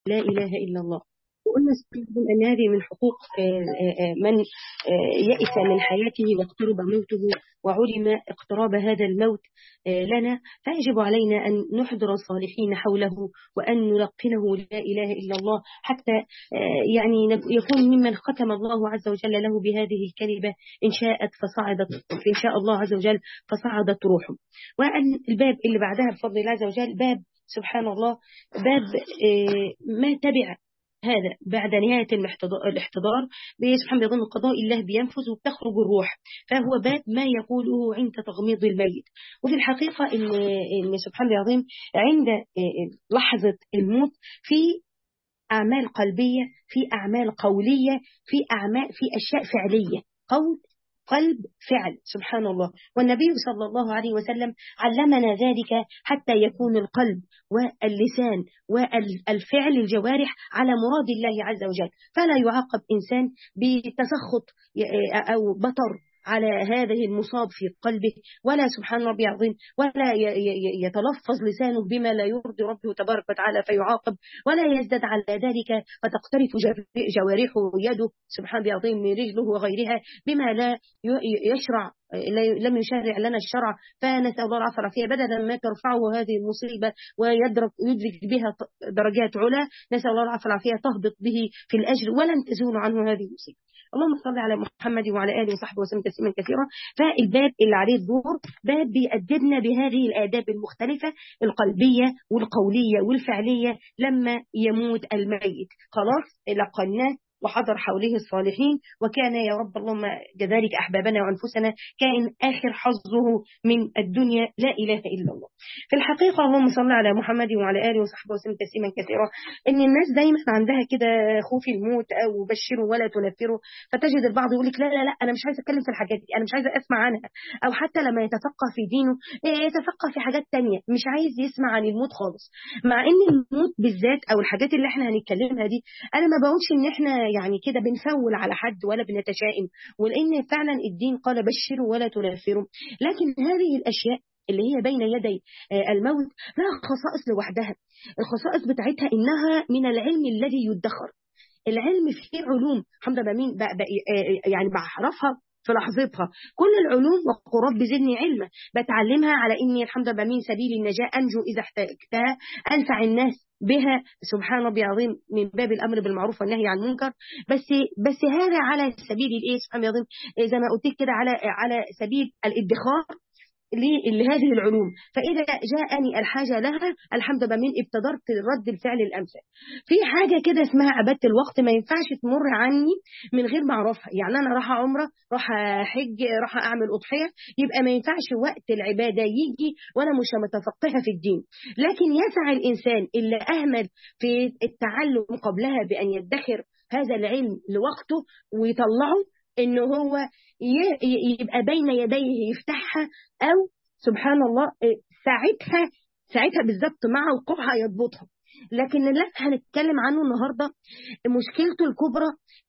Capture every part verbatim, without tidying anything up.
لا إله إلا الله. وقلنا سبحانه أن هذه من حقوق آه، آه، من آه، يئس من حياته واقترب موته وعلم اقتراب هذا الموت آه، لنا، فيجب علينا أن نحضر الصالحين حوله وأن نلقنه لا إله إلا الله حتى آه، يعني يكون ممن ختم الله عز وجل له بهذه الكلمة إن شاءت فصعدت، إن شاء الله عز وجل فصعدت روحه. وأن الباب اللي بعدها بفضل الله عز وجل باب سبحان الله، باب آه، ما تبع هذا بعد نهاية الاحتضار الاحتضار سبحان بيظن قضاء الله بينفذ وبتخرج الروح، فهو باب ما يقوله عند تغميض الميت. وفي الحقيقة إن إن سبحان العظيم عند لحظة الموت في أعمال قلبية، في أعمال قولية، في أعمال في أشياء فعلية، قول قلب فعل سبحان الله. والنبي صلى الله عليه وسلم علمنا ذلك حتى يكون القلب واللسان والفعل الجوارح على مراد الله عز وجل، فلا يعاقب إنسان بتسخط أو بطر على هذه المصاب في قلبه، ولا سبحان ربي العظيم ولا يتلفظ لسانه بما لا يرضي ربه تبارك وتعالى فيعاقب، ولا يزداد على ذلك فتقترف جوارحه يده سبحان ربي العظيم من رجله وغيرها بما لا يشرع، لم يشرع لنا الشرع. فنسأل الله العافية والعافية، بدلا ما ترفعه هذه المصيبة ويدرك يدرك بها درجات علا، نسأل الله العافية والعافية تهبط به في الأجر ولن تزول عنه هذه المصيبة. اللهم صل على محمد وعلى آله وصحبه وسلم تسليما كثيرا. فالباب اللي عليه الدور باب بيأدبنا بهذه الآداب المختلفة القلبية والقولية والفعلية. لما يموت الميت خلاص لقناه وحضر حوله الصالحين، وكان يا رب اللهم كذلك أحبابنا وأنفسنا كائن آخر حظه من الدنيا لا إله إلا الله. في الحقيقة اللهم صل على محمد وعلى آله وصحبه وسلم تسليما كثيرا. إن الناس دايما عندها كده خوف الموت أو بشروا ولا تنفروا، فتجد البعض يقول لك لا لا لا أنا مش عايز أتكلم في الحاجات دي، أنا مش عايز أسمع عنها. أو حتى لما يتفقه في دينه يتفقه في حاجات تانية، مش عايز يسمع عن الموت خالص. مع إن الموت بالذات أو الحاجات اللي احنا هنتكلمها دي أنا ما بقولش إن احنا يعني كده بنفول على حد ولا بنتشائم، ولأن فعلا الدين قال بشروا ولا تنفروا. لكن هذه الأشياء اللي هي بين يدي الموت لها خصائص لوحدها. الخصائص بتاعتها إنها من العلم الذي يدخر. العلم فيه علوم الحمد لله مين يعني بعرفها في لحظتها، كل العلوم وقل رب زدني علما بتعلمها على إني الحمد لله من سبيل النجاة أنجو إذا احتجتها، أنفع الناس بها سبحان ربي العظيم من باب الأمر بالمعروف والنهي عن المنكر. بس بس هذا على سبيل الإيه سبحان الله العظيم زي ما قلت كده على على سبيل الادخار لهذه العلوم. فإذا جاءني الحاجة لها الحمد لله من ابتدرت رد الفعل الأمثل. في حاجة كده اسمها عبادة الوقت ما ينفعش تمر عني من غير ما أعرفها. يعني أنا راح عمرة، راح حج، راح أعمل أضحية، يبقى ما ينفعش وقت العبادة يجي وأنا مش متفقهة في الدين. لكن يسعى الإنسان اللي أهمل في التعلم قبلها بأن يدخر هذا العلم لوقته ويطلعه إنه هو يبقى بين يديه يفتحها، أو سبحان الله ساعتها ساعتها بالظبط مع وقوعها يضبطها. لكن اللي هنتكلم عنه النهارده مشكلته الكبرى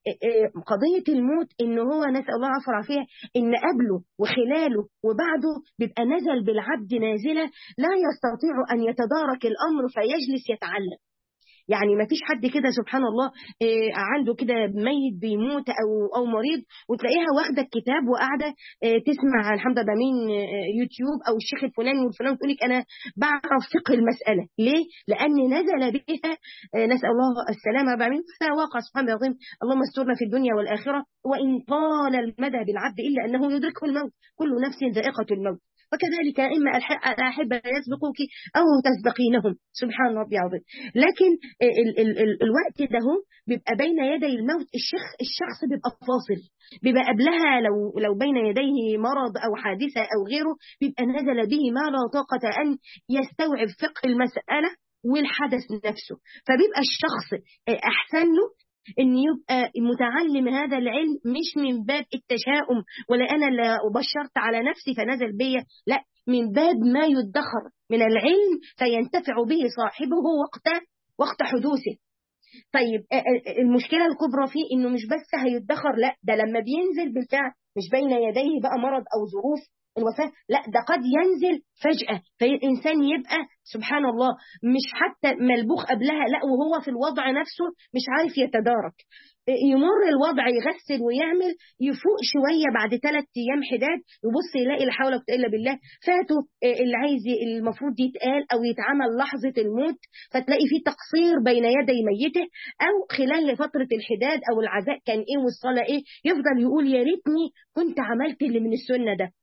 قضية الموت، إن هو نسأل الله العافية والعافية إن قبله وخلاله وبعده بيبقى نزل بالعبد نازلة لا يستطيع أن يتدارك الأمر فيجلس يتعلم. يعني ما فيش حد كده سبحان الله عنده كده ميت بيموت او او مريض وتلاقيها واخده الكتاب وقاعده تسمع عن الحمد لله من يوتيوب او الشيخ الفلاني والفلاني تقول لك انا بعرف فقه المساله. ليه؟ لان نزل بها نسال الله السلامه بعمل هذا واقع سبحان الله العظيم. اللهم استرنا في الدنيا والاخره، وان طال المدى بالعبد الا انه يدركه الموت، كل نفس ذائقه الموت. وكذلك إما الأحبة يسبقوك أو تسبقينهم سبحان ربي العظيم. لكن ال ال ال الوقت ده بيبقى بين يدي الموت الشخص الشخص بيبقى فاصل، بيبقى قبلها لو لو بين يديه مرض أو حادثة أو غيره بيبقى نزل به ما لا طاقة أن يستوعب فقه المسألة والحدث نفسه. فبيبقى الشخص أحسن له إن يبقى متعلم هذا العلم مش من باب التشاؤم ولا أنا اللي أبشرت على نفسي فنزل بيا، لا، من باب ما يدخر من العلم فينتفع به صاحبه وقت وقت حدوثه. طيب المشكلة الكبرى فيه إنه مش بس هيدخر، لا ده لما بينزل بالفعل مش بين يديه بقى مرض أو ظروف الوفاة، لا ده قد ينزل فجأة، فالإنسان يبقى سبحان الله مش حتى ملبوخ قبلها، لا وهو في الوضع نفسه مش عارف يتدارك، يمر الوضع يغسل ويعمل، يفوق شوية بعد ثلاث أيام حداد يبص يلاقي لا حول ولا قوة إلا بالله فاته اللي عايز المفروض يتقال أو يتعمل لحظة الموت، فتلاقي فيه تقصير بين يدي ميته، أو خلال فترة الحداد أو العزاء كان إيه والصلاة إيه، يفضل يقول يا ريتني كنت عملت اللي من السنة ده.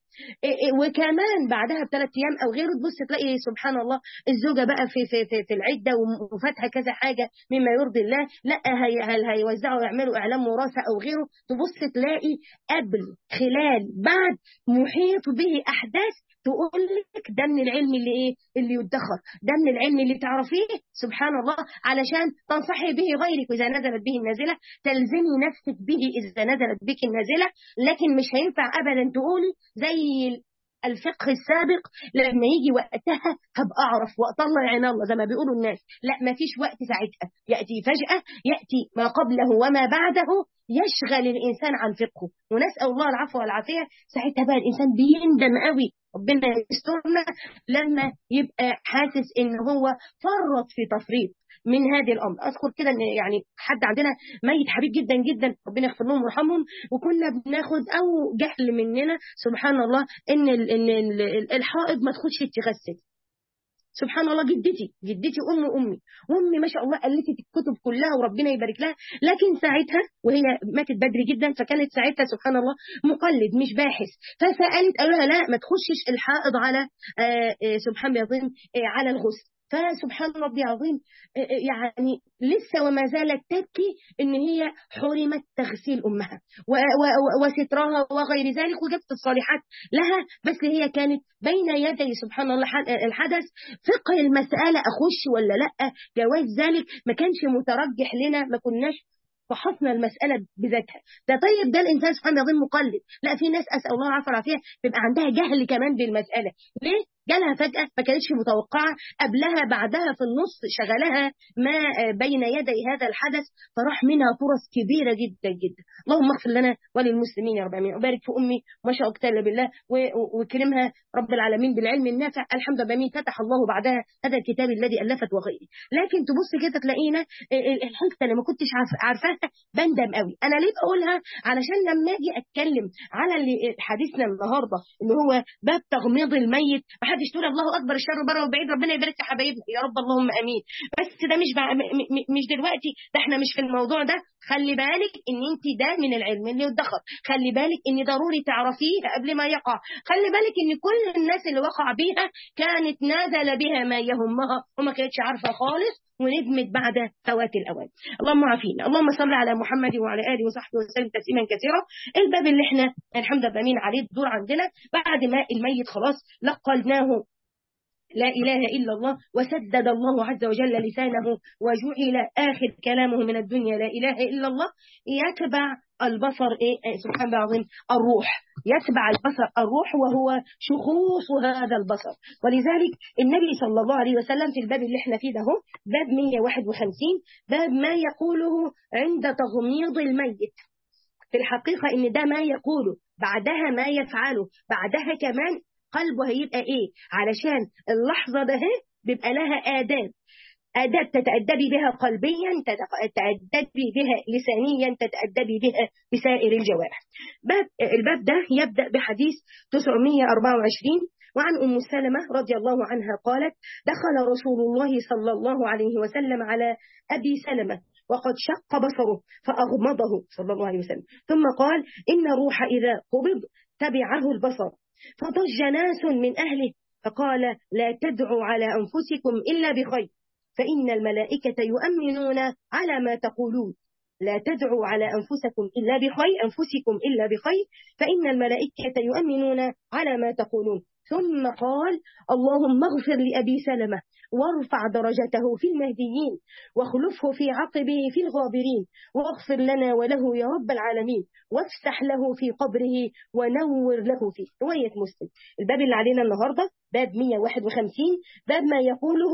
وكمان بعدها بثلاث ايام او غيره تبص تلاقي سبحان الله الزوجه بقى في في في, في العده وفاتها كذا حاجه مما يرضي الله، لا هي هل هيوزعوا يعملوا اعلام وراثه او غيره، تبص تلاقي قبل خلال بعد محيط به احداث تقول لك ده من العلم اللي ايه اللي يدخر، ده من العلم اللي تعرفيه سبحان الله علشان تنصحي به غيرك، واذا نزلت به النازله تلزمي نفسك به اذا نزلت بك النازله. لكن مش هينفع ابدا تقولي زي الفقه السابق لما يجي وقتها هبقى اعرف واطلع عين الله زي ما بيقولوا الناس، لا ما فيش وقت ساعتها، ياتي فجاه، ياتي ما قبله وما بعده يشغل الانسان عن فقهه، ونسال الله العفو والعافيه. ساعتها بقى الانسان بيندم قوي، ربنا يسترنا، لما يبقى حاسس ان هو فرط في تفريط من هذه الامر. اذكر كده ان يعني حد عندنا ميت حبيب جدا جدا ربنا يغفر لهم ويرحمهم، وكنا بناخد او جهل مننا سبحان الله ان ال ان ال الحائض ما تخش تغسل. سبحان الله جدتي جدتي ام امي وامي ما شاء الله الفت الكتب كلها وربنا يبارك لها، لكن ساعتها وهي ماتت بدري جدا، فكانت ساعتها سبحان الله مقلد مش باحث، فسالت قالوا لها لا ما تخشش الحائض على آآ آآ سبحان الله العظيم على الغسل. فسبحان ربي العظيم يعني لسه وما زالت تبكي ان هي حرمت تغسيل امها وسترها وغير ذلك، وجبت الصالحات لها، بس هي كانت بين يدي سبحان الله الحدث، فقه المسألة اخش ولا لا، جواز ذلك ما كانش مترجح لنا، ما كناش فحصنا المسألة بذاتها. ده طيب ده الإنسان سبحان الله غير مقلد، لا في ناس أسأل الله العافية والعافية بيبقى عندها جهل كمان بالمسألة، ليه؟ جالها فجأة ما كانتش متوقعة، قبلها بعدها في النص شغلها ما بين يدي هذا الحدث، فراح منها فرص كبيرة جدا جدا. اللهم اغفر لنا وللمسلمين يا رب العالمين، وبارك في أمي ما شاء الله بالله وكرمها رب العالمين بالعلم النافع، الحمد لله فتح الله بعدها هذا الكتاب الذي ألفت وغيره. لكن تبص كده تلاقينا الحته اللي ما كنتش عارفاها بندم قوي. انا ليه بقولها؟ علشان لما اجي اتكلم على اللي حديثنا النهارده اللي هو باب تغميض الميت، ما حدش تقول الله اكبر الشر بره وبعيد، ربنا يبارك في حبايبنا يا رب اللهم امين، بس ده مش بقى مش دلوقتي، ده احنا مش في الموضوع ده. خلي بالك ان انت ده من العلم اللي يدخر، خلي بالك ان ضروري تعرفيه قبل ما يقع، خلي بالك ان كل الناس اللي وقع بيها كانت نازل بها ما يهمها وما كانتش عارفه خالص وندمت بعد فوات الاوان. اللهم عافينا. اللهم صل على محمد وعلى اله وصحبه وسلم تسليما كثيرا. الباب اللي احنا الحمد لله امين عليه الدور عندنا بعد ما الميت خلاص لقلناه لا إله إلا الله وسدد الله عز وجل لسانه وجعل آخر كلامه من الدنيا لا إله إلا الله، يتبع البصر إيه سبحان الله العظيم الروح، يتبع البصر الروح وهو شخوص هذا البصر. ولذلك النبي صلى الله عليه وسلم في الباب اللي احنا فيه ده باب مئة وواحد وخمسين باب ما يقوله عند تغميض الميت، في الحقيقة إن ده ما يقوله بعدها ما يفعله بعدها كمان قلبه هيبقى ايه، علشان اللحظة ده بيبقى لها آداب، آداب تتأدبي بها قلبيا، تتأدبي بها لسانيا، تتأدبي بها بسائر الجوارح. باب الباب ده يبدأ بحديث تسعمئة وأربعة وعشرين وعن أم سلمة رضي الله عنها قالت دخل رسول الله صلى الله عليه وسلم على أبي سلمة وقد شق بصره فأغمضه صلى الله عليه وسلم، ثم قال إن الروح إذا قبض تبعه البصر، فضج ناس من أهله فقال لا تدعوا على أنفسكم إلا بخير فإن الملائكة يؤمنون على ما تقولون، لا تدعوا على أنفسكم إلا بخير أنفسكم إلا بخير فإن الملائكة يؤمنون على ما تقولون. ثم قال اللهم اغفر لأبي سلمة وارفع درجته في المهديين واخلفه في عقبه في الغابرين واغفر لنا وله يا رب العالمين وافسح له في قبره ونور له فيه. رواية مسلم. الباب اللي علينا النهاردة باب مئة وواحد وخمسين باب ما يقوله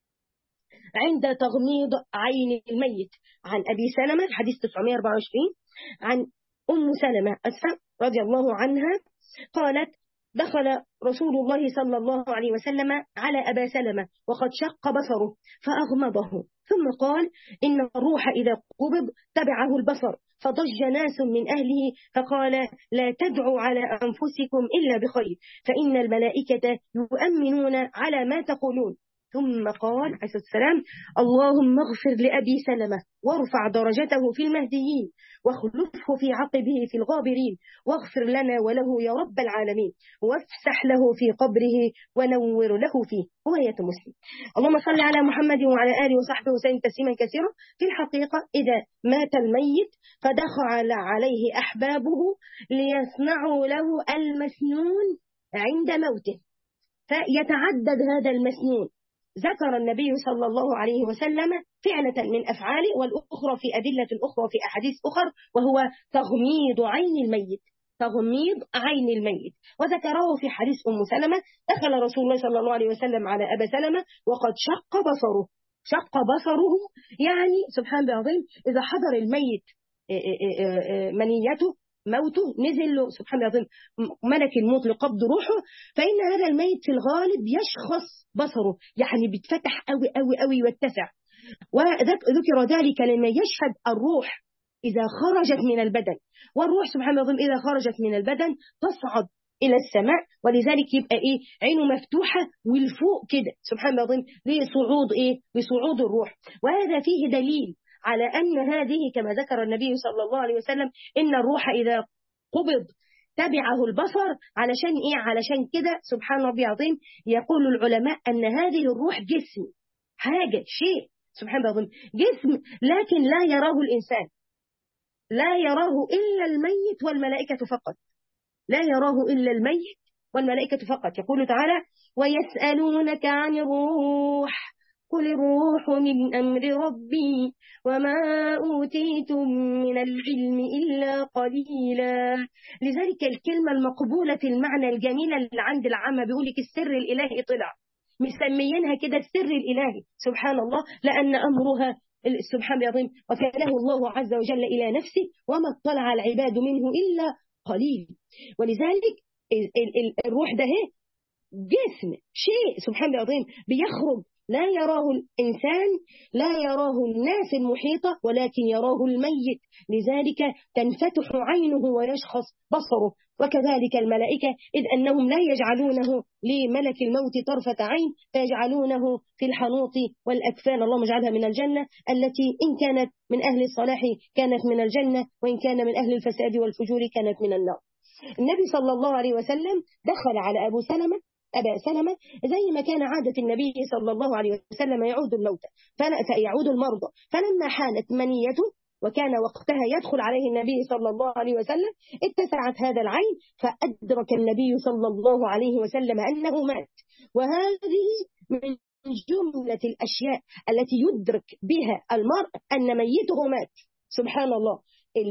عند تغميض عين الميت. عن أبي سلمة الحديث تسعمئة وأربعة وعشرين عن أم سلمة أسفة رضي الله عنها قالت دخل رسول الله صلى الله عليه وسلم على أبا سلمة وقد شق بصره فأغمضه، ثم قال: إن الروح إذا قبض تبعه البصر، فضج ناس من أهله فقال: لا تدعوا على أنفسكم إلا بخير، فإن الملائكة يؤمنون على ما تقولون. ثم قال عليه الصلاة والسلام: اللهم اغفر لأبي سلمة وارفع درجته في المهديين واخلفه في عقبه في الغابرين، واغفر لنا وله يا رب العالمين، وافسح له في قبره ونور له فيه. رواية مسلم. اللهم صل على محمد وعلى آله وصحبه وسلم تسليما كثيرا. في الحقيقة إذا مات الميت فدخل عليه أحبابه ليصنعوا له المسنون عند موته، فيتعدد هذا المسنون. ذكر النبي صلى الله عليه وسلم فعلة من أفعاله، والأخرى في أدلة أخرى في أحاديث أخرى، وهو تغميض عين الميت، تغميض عين الميت. وذكره في حديث أم سلمة: دخل رسول الله صلى الله عليه وسلم على أبا سلمة وقد شق بصره. شق بصره يعني سبحان الله العظيم إذا حضر الميت منيته موته، نزل له سبحان الله العظيم ملك الموت لقبض روحه، فإن هذا الميت في الغالب يشخص بصره، يعني بيتفتح قوي قوي قوي ويتسع. وذكر ذلك لما يشهد الروح إذا خرجت من البدن، والروح سبحان الله العظيم إذا خرجت من البدن تصعد إلى السماء، ولذلك يبقى إيه عينه مفتوحة والفوق كده سبحان الله العظيم لصعود إيه لصعود الروح. وهذا فيه دليل على أن هذه كما ذكر النبي صلى الله عليه وسلم إن الروح إذا قبض تبعه البصر، علشان إيه علشان كده سبحان ربي العظيم يقول العلماء أن هذه الروح جسم، حاجة شيء سبحان الله العظيم جسم، لكن لا يراه الإنسان، لا يراه إلا الميت والملائكة فقط، لا يراه إلا الميت والملائكة فقط. يقول تعالى: ويسألونك عن الروح قل الروح من أمر ربي وما أوتيتم من العلم إلا قليلا. لذلك الكلمة المقبولة المعنى الجميلة اللي عند العامة بيقولك السر الإلهي طلع، مسميينها كده السر الإلهي سبحان الله، لأن أمرها سبحان الله العظيم وكاله الله عز وجل إلى نفسه وما اطلع العباد منه إلا قليل. ولذلك الروح ده جسم شيء سبحان الله العظيم بيخرج لا يراه الإنسان، لا يراه الناس المحيطة، ولكن يراه الميت، لذلك تنفتح عينه ويشخص بصره. وكذلك الملائكة إذ أنهم لا يجعلونه لملك الموت طرفة عين، فيجعلونه في الحنوط والأكفان. اللهم اجعلها من الجنة، التي إن كانت من أهل الصلاح كانت من الجنة، وإن كان من أهل الفساد والفجور كانت من النار. النبي صلى الله عليه وسلم دخل على أبو سلمة أبا سلمة زي ما كان عادة النبي صلى الله عليه وسلم يعود الموتى فيعود المرضى، فلما حانت منيته وكان وقتها يدخل عليه النبي صلى الله عليه وسلم اتسعت هذا العين، فأدرك النبي صلى الله عليه وسلم أنه مات. وهذه من جملة الأشياء التي يدرك بها المرء أن ميته مات سبحان الله.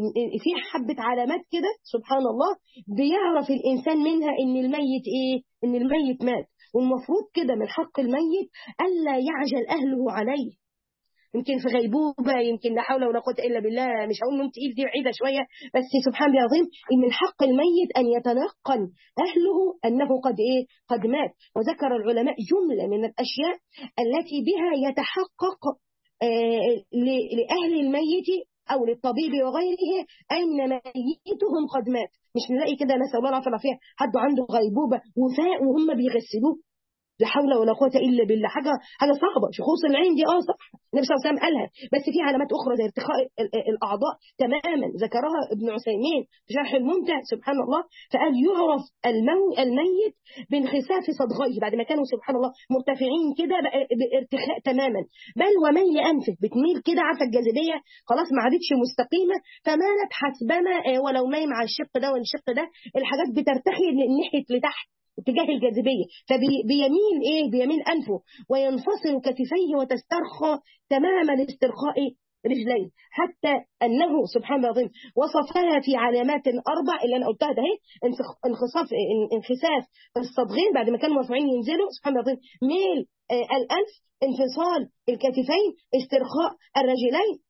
في حبة علامات كده سبحان الله بيعرف الإنسان منها إن الميت إيه إن الميت مات. والمفروض كده من حق الميت ألا يعجل أهله عليه، يمكن في غيبوبة، يمكن لا حول ولا قوة إلا بالله، مش هقول نوم تقيل دي بعيدة شوية، بس سبحان الله العظيم إن من حق الميت أن يتلقن أهله أنه قد إيه قد مات. وذكر العلماء جملة من الأشياء التي بها يتحقق آه لأهل الميت أو للطبيب وغيره أن ميتهم قد مات. مش نلاقي كده نسأل الله العافية فيها حد عنده غيبوبة وفاء وهم بيغسلوه، لا حول ولا قوة إلا بالله، حاجة حاجة صعبة. شخوص العين دي اه صح النبي صلى الله عليه وسلم قالها، بس في علامات أخرى زي ارتخاء الأعضاء تماما ذكرها ابن عثيمين في شرح الممتع سبحان الله، فقال يعرف المو الميت بانخساف صدغيه بعد ما كانوا سبحان الله مرتفعين كده بارتخاء تماما، بل وميل أنفه بتميل كده، عارفة الجاذبية خلاص ما عادتش مستقيمة، فمالت حسبما ولو مايل مع الشق ده والشق ده الحاجات بترتخي ناحية لتحت اتجاه الجاذبية، فبيميل ايه بيميل انفه وينفصل كتفيه وتسترخى تمام الاسترخاء رجليه، حتى انه سبحان الله العظيم وصفها في علامات اربع اللي انا قلتها ده اهي، انخساف انخساف الصدغين بعد ما كانوا مرفوعين ينزلوا سبحان الله العظيم، ميل آه الانف، انفصال الكتفين، استرخاء الرجلين،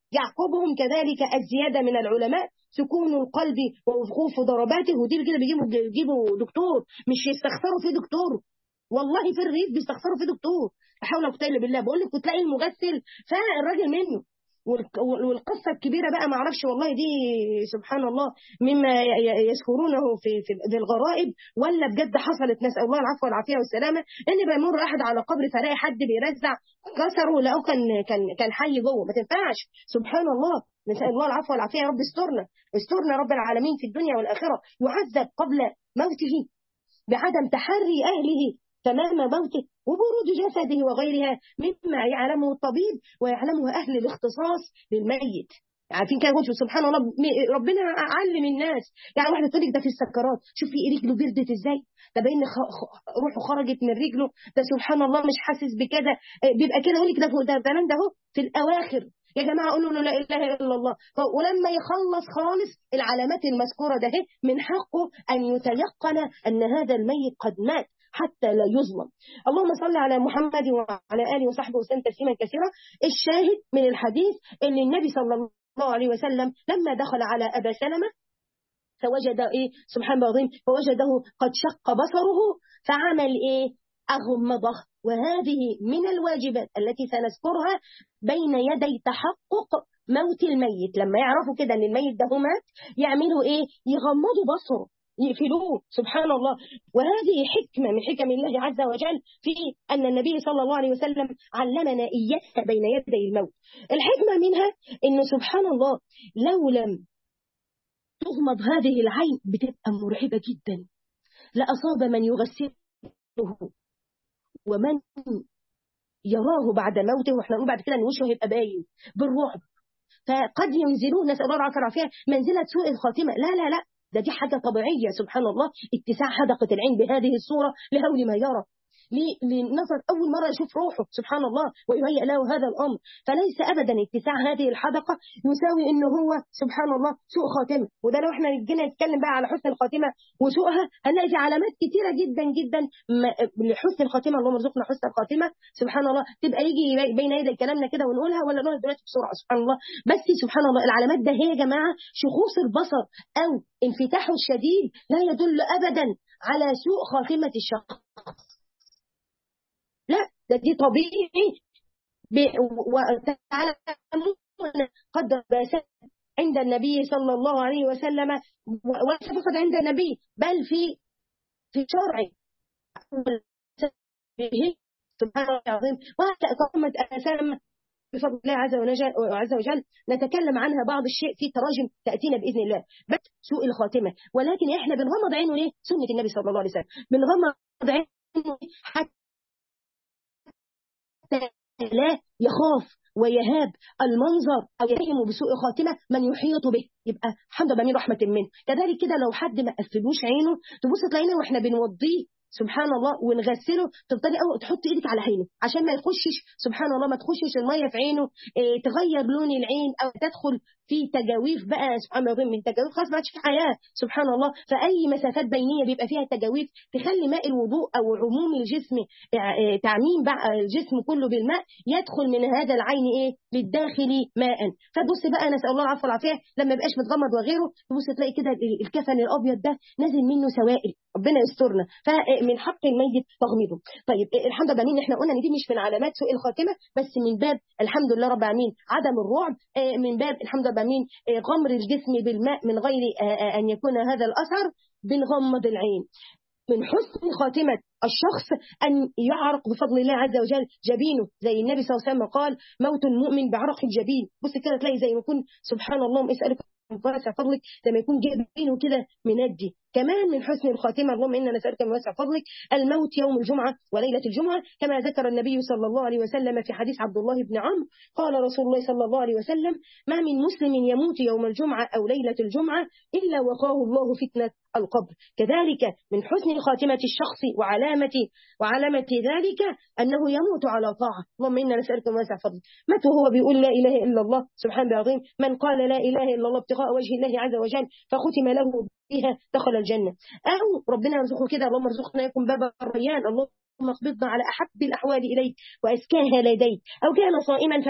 يعقبهم كذلك الزيادة من العلماء، سكون القلب ووقوف ضرباته. ودي كده بيجيبوا بيجيبوا دكتور، مش يستخسروا في دكتور، والله في الريف بيستخسروا في دكتور. لا حول ولا قوه الا بالله. بقول لك وتلاقي المغسل فالراجل منه. والقصه الكبيره بقى ما اعرفش والله دي سبحان الله مما يذكرونه في في الغرائب ولا بجد حصلت، نسال الله العفو والعافيه والسلامه. ان بيمر احد على قبر فلاقي حد بيرزع كسره، لقوا كان كان كان حي جوه. ما تنفعش، سبحان الله. نسال الله العفو والعافيه. يا رب استرنا استرنا رب العالمين في الدنيا والاخره. يعذب قبل موته بعدم تحري اهله تمام موته وبرود جسده وغيرها مما يعلمه الطبيب ويعلمه أهل الاختصاص للميت. عارفين كده قلت سبحان الله ربنا علم الناس. يعني واحده تقول لك ده في السكرات، شوفي رجله بردت ازاي، ده باين روحه خرجت من رجله، ده سبحان الله مش حاسس بكده، بيبقى كده يقول لك ده ده ده ده اهو في الاواخر. يا جماعه قولوا له لا اله الا الله. ولما يخلص خالص العلامات المذكوره ده من حقه ان يتيقن ان هذا الميت قد مات حتى لا يظلم. اللهم صل على محمد وعلى اله وصحبه وسلم تسليما كثيرا. الشاهد من الحديث ان النبي صلى الله عليه وسلم لما دخل على ابا سلمة فوجد ايه سبحان الله العظيم، فوجده قد شق بصره فعمل ايه اغمضه. وهذه من الواجبات التي سنذكرها بين يدي تحقق موت الميت. لما يعرفوا كده ان الميت ده مات يعملوا ايه؟ يغمضوا بصره، يقفلوه سبحان الله. وهذه حكمة من حكم الله عز وجل في أن النبي صلى الله عليه وسلم علمنا إياها بين يدي الموت. الحكمة منها أنه سبحان الله لو لم تغمض هذه العين بتبقى مرعبة جدا، لأصاب من يغسله ومن يراه بعد موته، واحنا نقول بعد كده ان وشه هيبقى باين بالرعب. فقد ينزلون نسأل الله العافية والعافية منزلة سوء الخاتمة. لا لا لا، ده دي حاجة طبيعية سبحان الله. اتساع حدقة العين بهذه الصورة لهول ما يرى، لنظر أول مرة يشوف روحه سبحان الله ويهيئ له هذا الأمر. فليس أبدا اتساع هذه الحدقة يساوي إنه هو سبحان الله سوء خاتمة. وده لو احنا جينا نتكلم بقى على حسن الخاتمة وسوءها هنلاقي في علامات كتيرة جدا جدا لحسن الخاتمة. اللهم ارزقنا حسن الخاتمة سبحان الله. تبقى يجي بين يدي كلامنا كده ونقولها ولا نقولها دلوقتي بسرعة سبحان الله. بس سبحان الله العلامات ده هي يا جماعة شخوص البصر أو انفتاحه الشديد لا يدل أبدا على سوء خاتمة الشخص، لا ده دي طبيعي. وتعلمون قدر باسات عند النبي صلى الله عليه وسلم، وليس فقط عند النبي بل في في شرع سبحان الله العظيم. وتأقمت أسام بفضل الله عز وجل, عز وجل نتكلم عنها بعض الشيء في تراجم تأتينا بإذن الله. بس سوء الخاتمة، ولكن احنا بنغمض عينه ليه؟ سنة النبي صلى الله عليه وسلم. بنغمض عينه حتى لا يخاف ويهاب المنظر أو يتهم بسوء خاتمة من يحيط به، يبقى الحمد لله من رحمة منه. كذلك كده لو حد ما قفلوش عينه تبص تلاقينا واحنا بنوضيه سبحان الله ونغسله تفضلي أو تحط ايدك على عينه عشان ما يخشش سبحان الله ما تخشش الميه في عينه، إيه تغير لون العين او تدخل في تجاويف بقى سبحان الله من تجاويف خلاص ما عادش في حياه سبحان الله. فاي مسافات بينيه بيبقى فيها تجاويف تخلي ماء الوضوء او عموم الجسم إيه تعميم بقى الجسم كله بالماء يدخل من هذا العين ايه للداخل ماء. فتبص بقى نسال الله العفو والعافيه لما يبقاش متغمض وغيره تبص تلاقي كده الكفن الابيض ده نازل منه سوائل، ربنا يسترنا. فمن حق الميت تغميضه. طيب الحمد لله ان احنا قلنا ان دي مش من علامات سوء الخاتمه، بس من باب الحمد لله رب العالمين عدم الرعب، من باب الحمد لله من غمر الجسم بالماء من غير ان يكون هذا الاثر بنغمض العين. من حسن خاتمة الشخص أن يعرق بفضل الله عز وجل جبينه، زي النبي صلى الله عليه وسلم قال موت المؤمن بعرق الجبين. بص كده تلاقي زي ما يكون سبحان الله اسألك من واسع فضلك لما يكون جبينه كده مندي. كمان من حسن الخاتمة اللهم إنا نسألك من واسع فضلك الموت يوم الجمعة وليلة الجمعة، كما ذكر النبي صلى الله عليه وسلم في حديث عبد الله بن عمرو قال رسول الله صلى الله عليه وسلم ما من مسلم يموت يوم الجمعة أو ليلة الجمعة إلا وقاه الله فتنة القبر. كذلك من حسن خاتمة الشخص وعلامة وعلامة ذلك أنه يموت على طاعة. اللهم إنا نسألك من واسع فضلك مات وهو بيقول لا إله إلا الله سبحان العظيم. من قال لا إله إلا الله ابتغاء وجه الله عز وجل فختم له بها دخل الجنة. أو ربنا يرزقه كده اللهم ارزقنا يكون باب الريان اللهم اقبضنا على أحب الأحوال إليك وأزكاها لديك. أو كان صائما فمات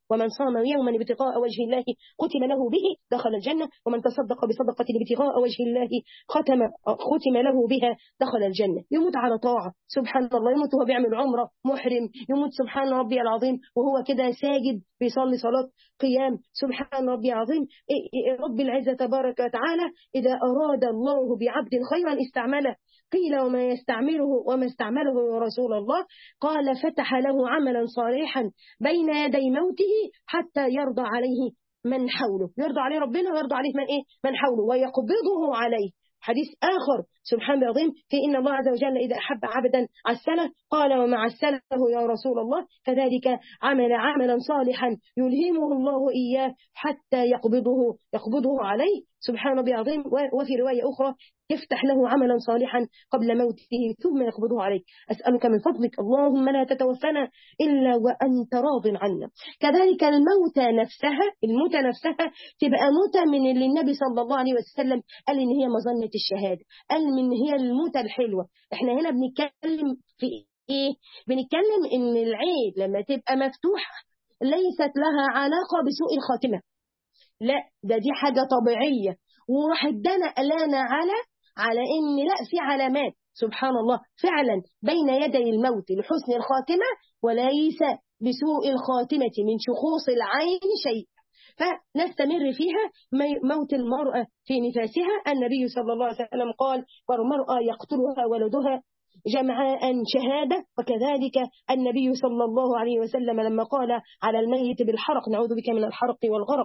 ومن صام يوما ابتغاء وجه الله ختم له به دخل الجنة، ومن تصدق بصدقة ابتغاء وجه الله ختم ختم له بها دخل الجنة. يموت على طاعة سبحان الله، يموت وهو بيعمل عمرة محرم، يموت سبحان ربي العظيم وهو كده ساجد بيصلي صلاة قيام سبحان ربي العظيم. رب العزة تبارك وتعالى إذا أراد الله بعبد خيرا استعمله. قيل وما يستعمله وما استعمله يا رسول الله؟ قال فتح له عملا صالحا بين يدي موته حتى يرضى عليه من حوله، يرضى عليه ربنا ويرضى عليه من إيه؟ من حوله، ويقبضه عليه. حديث آخر سبحان الله العظيم في إن الله عز وجل إذا أحب عبدا عسله قال وما عسله يا رسول الله؟ كذلك عمل عملا صالحا يلهمه الله إياه حتى يقبضه يقبضه عليه سبحان الله العظيم. وفي رواية أخرى يفتح له عملا صالحا قبل موته ثم يقبضه عليك. أسألك من فضلك اللهم لا تتوفنا إلا وأنت راض عنا. كذلك الموتى نفسها الموتى نفسها تبقى موتى من اللي النبي صلى الله عليه وسلم قال إن هي مظنة الشهادة، قال من هي الموتى الحلوة. احنا هنا بنتكلم في إيه؟ بنتكلم إن العين لما تبقى مفتوحة ليست لها علاقة بسوء الخاتمة، لا ده دي حاجة طبيعية، وراح ادانا قلانا على على ان لا في علامات سبحان الله فعلا بين يدي الموت لحسن الخاتمة وليس بسوء الخاتمة من شخوص العين شيء. فنستمر فيها. موت المرأة في نفاسها، النبي صلى الله عليه وسلم قال والمرأة يقتلها ولدها جمعاء شهادة. وكذلك النبي صلى الله عليه وسلم لما قال على الميت بالحرق نعوذ بك من الحرق والغرق،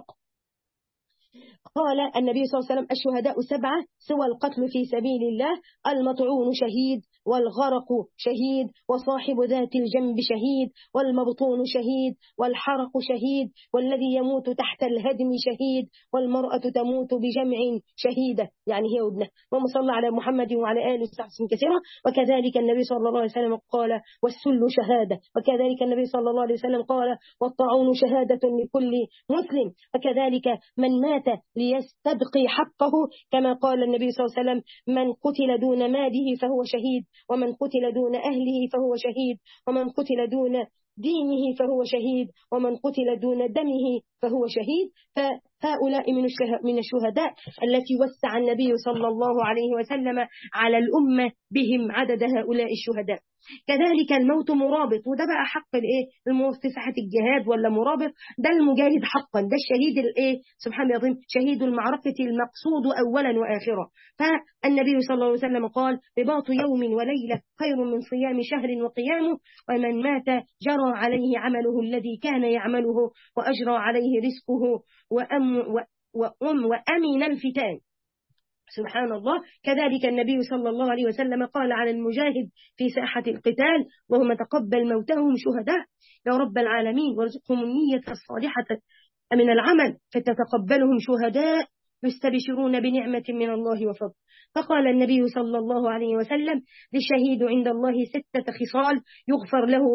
قال النبي صلى الله عليه وسلم الشهداء سبعة سوى القتل في سبيل الله، المطعون شهيد، والغرق شهيد، وصاحب ذات الجنب شهيد، والمبطون شهيد، والحرق شهيد، والذي يموت تحت الهدم شهيد، والمرأة تموت بجمع شهيدة يعني هي ودنه. اللهم صل على محمد وعلى آله وصحبه كثيرا. وكذلك النبي صلى الله عليه وسلم قال والسل شهادة، وكذلك النبي صلى الله عليه وسلم قال والطاعون شهادة لكل مسلم. وكذلك من مات ليستبقي حقه كما قال النبي صلى الله عليه وسلم من قتل دون ماله فهو شهيد، ومن قتل دون أهله فهو شهيد، ومن قتل دون دينه فهو شهيد، ومن قتل دون دمه فهو شهيد. فهؤلاء من من الشهداء التي وسع النبي صلى الله عليه وسلم على الأمة بهم عدد هؤلاء الشهداء. كذلك الموت مرابط، وده بقى حق الايه الموت في ساحه الجهاد ولا مرابط؟ ده المجاهد حقا، ده الشهيد الايه سبحان الله العظيم شهيد المعركه المقصود اولا واخرا. فالنبي صلى الله عليه وسلم قال رباط يوم وليله خير من صيام شهر وقيامه، ومن مات جرى عليه عمله الذي كان يعمله واجرى عليه رزقه وأم وأم وأمن الفتان سبحان الله. كذلك النبي صلى الله عليه وسلم قال على المجاهد في ساحة القتال اللهم تقبل موتهم شهداء يا رب العالمين وارزقهم النية الصالحة من العمل فتتقبلهم شهداء يستبشرون بنعمة من الله وفضل. فقال النبي صلى الله عليه وسلم للشهيد عند الله ستة خصال يغفر له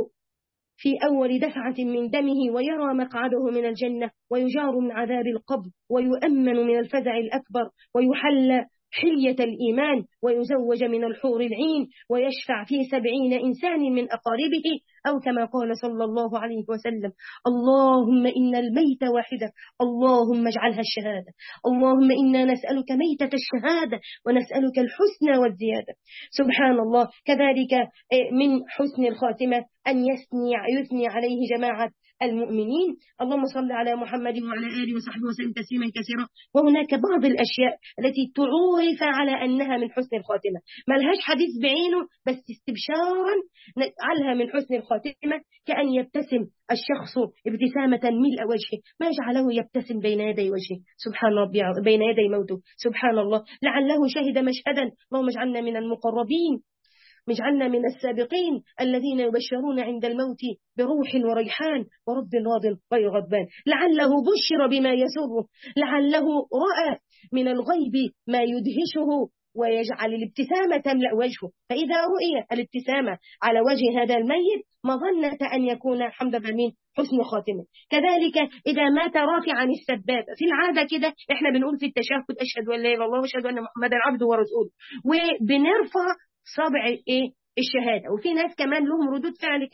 في أول دفعة من دمه ويرى مقعده من الجنة ويجار من عذاب القبر ويؤمن من الفزع الأكبر ويحل حلية الإيمان ويزوج من الحور العين ويشفع في سبعين إنسان من أقاربه أو كما قال صلى الله عليه وسلم اللهم إن الميت واحدة اللهم اجعلها الشهادة، اللهم إنا نسألك ميتة الشهادة ونسألك الحسنى والزيادة سبحان الله. كذلك من حسن الخاتمة أن يثني, يثني عليه جماعة المؤمنين. اللهم صل على محمد وعلى آله وصحبه وسلم تسليما كثيرا. وهناك بعض الأشياء التي تعرف على أنها من حسن الخاتمة، ما لهاش حديث بعينه بس استبشارا نجعلها من حسن الخاتمة، كأن يبتسم الشخص ابتسامة ملء وجهه ما جعله يبتسم بين يدي وجهه سبحان ربي بين يدي موته سبحان الله، لعله شهد مشهدا. اللهم اجعلنا من المقربين، اجعلنا من السابقين الذين يبشرون عند الموت بروح وريحان ورب راض غير غضبان، لعله بشر بما يسره، لعله رأى من الغيب ما يدهشه ويجعل الابتسامة تملأ وجهه، فإذا رؤية الابتسامة على وجه هذا الميت مظنة أن يكون حمد من حسن خاتمة. كذلك إذا مات رافعا السبابة، في العادة كده إحنا بنقول في التشهد أشهد أن لا إله إلا الله وأشهد أن محمدا عبده ورسوله، وبنرفع صابع إيه الشهادة، وفي ناس كمان لهم ردود فعل كده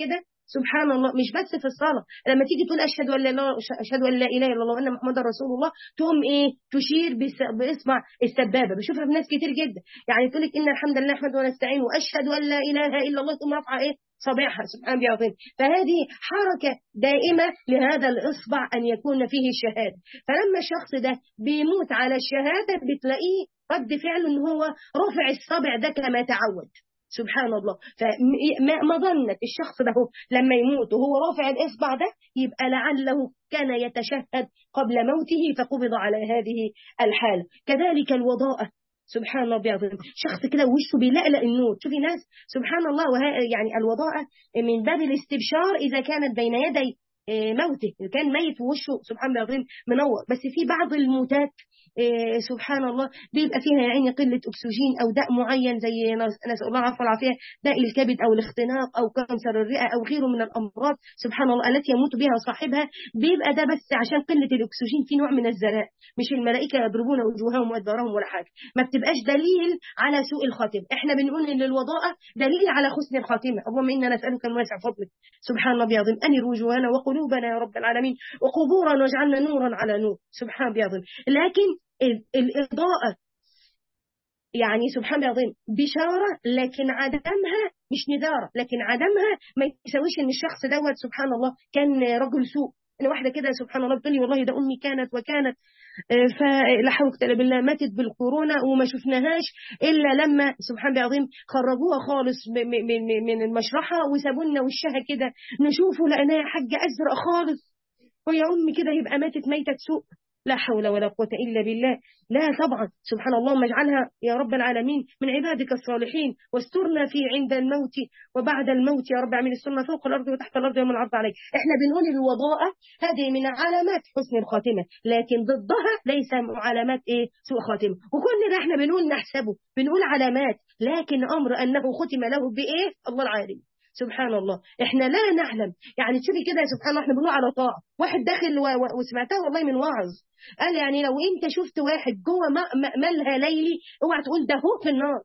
سبحان الله، مش بس في الصلاة، لما تيجي تقول أشهد أن لا أشهد أن لا إله إلا الله وأن محمد رسول الله، تقوم إيه تشير بإصبع السبابة. بشوفها في ناس كتير جدا، يعني تقول لك إن الحمد لله نحمده ونستعينه وأشهد أن لا إله إلا الله، تقوم رافعة إيه صباحها سبحان الله العظيم. فهذه حركة دائمة لهذا الإصبع أن يكون فيه الشهادة. فلما الشخص ده بيموت على الشهادة بتلاقيه رد فعله إن هو رفع الصبع ده كما تعود. سبحان الله. فما ظنت الشخص ده لما يموت وهو رافع الإصبع ده يبقى لعله كان يتشهد قبل موته فقبض على هذه الحالة. كذلك الوضاءة سبحان الله العظيم، شخص كده وشه بيلألأ النور. شوفي ناس سبحان الله، وها يعني الوضاءة من باب الاستبشار إذا كانت بين يدي موته، كان ميت ووشه سبحان الله العظيم منور. بس في بعض الموتات سبحان الله بيبقى فيها يا عيني قلة أكسجين أو داء معين، زي نسأل الله العافية والعافية داء الكبد أو الاختناق أو كانسر الرئة أو غيره من الأمراض سبحان الله التي يموت بها صاحبها. بيبقى ده بس عشان قلة الأكسجين، في نوع من الزراء، مش الملائكة يضربون وجوههم وأدبارهم ولا حاجة، ما بتبقاش دليل على سوء الخاتمة. احنا بنقول ان الوضاءة دليل على حسن الخاتمة. اللهم إنا نسألك من واسع فضلك سبحان الله العظيم أنر وجوهنا وقلوبنا يا رب العالمين وقبورا واجعلنا نورا على نور سبحان الله العظيم. لكن الإضاءة يعني سبحان الله العظيم بشارة، لكن عدمها مش نذارة، لكن عدمها ما يسويش ان الشخص دوت سبحان الله كان رجل سوء. انا واحدة كده سبحان الله بتقول لي والله ده أمي كانت وكانت فلا حول ولا قوة بالله ماتت بالكورونا وما شفناهاش إلا لما سبحان الله العظيم خرجوها خالص من المشرحة وسابونا وشها كده نشوفه لقيناها حاجة أزرق خالص، ويا أمي كده يبقى ماتت ميتة سوء. لا حول ولا قوة إلا بالله. لا طبعا سبحان الله، اللهم اجعلها يا رب العالمين من عبادك الصالحين، واسترنا في عند الموت وبعد الموت يا رب، اعمل السنة فوق الأرض وتحت الأرض يوم العرض عليك. احنا بنقول الوضاءة هذه من علامات حسن الخاتمة، لكن ضدها ليس علامات ايه سوء خاتمة. وكل ده احنا بنقول نحسبه، بنقول علامات، لكن أمر أنه ختم له بإيه الله العالم سبحان الله. احنا لا نعلم، يعني تشوفي كده سبحان الله احنا بنقول على طاعة. واحد داخل وسمعتها والله من واعظ قال يعني لو انت شفت واحد جوه ملهى ليلي اوعى تقول ده هو في النار،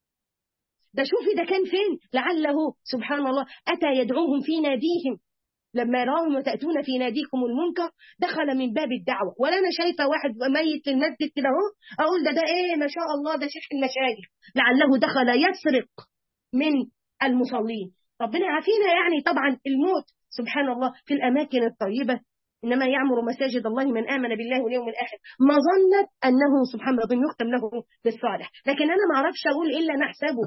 ده شوفي ده كان فين، لعله سبحان الله اتى يدعوهم في ناديهم لما راهم وتأتون في ناديكم المنكر دخل من باب الدعوة. ولا انا شايفه واحد ميت في المسجد كده اهو اقول ده ده ايه ما شاء الله ده شيخ المشايخ، لعله دخل يسرق من المصلين. ربنا يعافينا. يعني طبعا الموت سبحان الله في الأماكن الطيبة، إنما يعمر مساجد الله من آمن بالله واليوم الآخر، ما ظنت أنه سبحان الله يختم له بالصالح. لكن أنا ما أعرفش أقول إلا نحسبه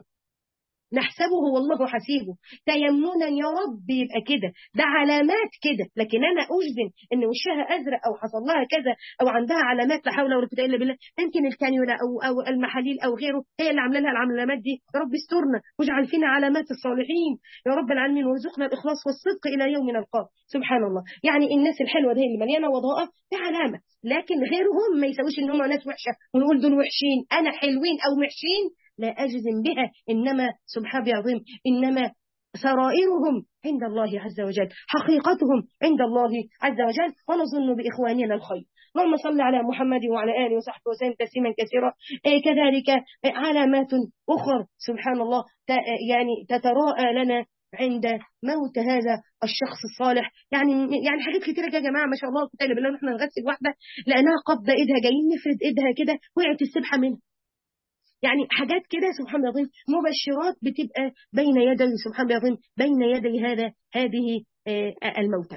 نحسبه والله حسيبه تيمنا يا رب يبقى كده، ده علامات كده. لكن أنا أجزم إن وشها أزرق أو حصل لها كذا أو عندها علامات لا حول ولا قوة إلا بالله، يمكن الكانيولا أو أو المحاليل أو غيره هي اللي عامله لها العلامات دي. يا رب استرنا واجعل فينا علامات الصالحين يا رب العالمين، وارزقنا الإخلاص والصدق إلى يوم نلقاه سبحان الله. يعني الناس الحلوة دي اللي مليانة وضاءة دي علامة، لكن غيرهم ما يسويش إن هم ناس وحشة ونقول دول وحشين. أنا حلوين أو وحشين لا أجزم بها، إنما سبحان الله العظيم إنما سرائرهم عند الله عز وجل، حقيقتهم عند الله عز وجل، ونظن بإخواننا الخير. اللهم صل على محمد وعلى آله وصحبه وسلم تسليما كثيرا. كذلك علامات أخرى سبحان الله يعني تتراءى لنا عند موت هذا الشخص الصالح. يعني يعني حاجات كتيرة يا جماعة ما شاء الله كتير بالله. نحن نغسل واحدة لأنها قبضة إيدها، جايين نفرد إيدها كده وقعت السبحة منها. يعني حاجات كده سبحان الله العظيم مبشرات بتبقى بين يدي سبحان الله العظيم بين يدي هذا هذه الموتى.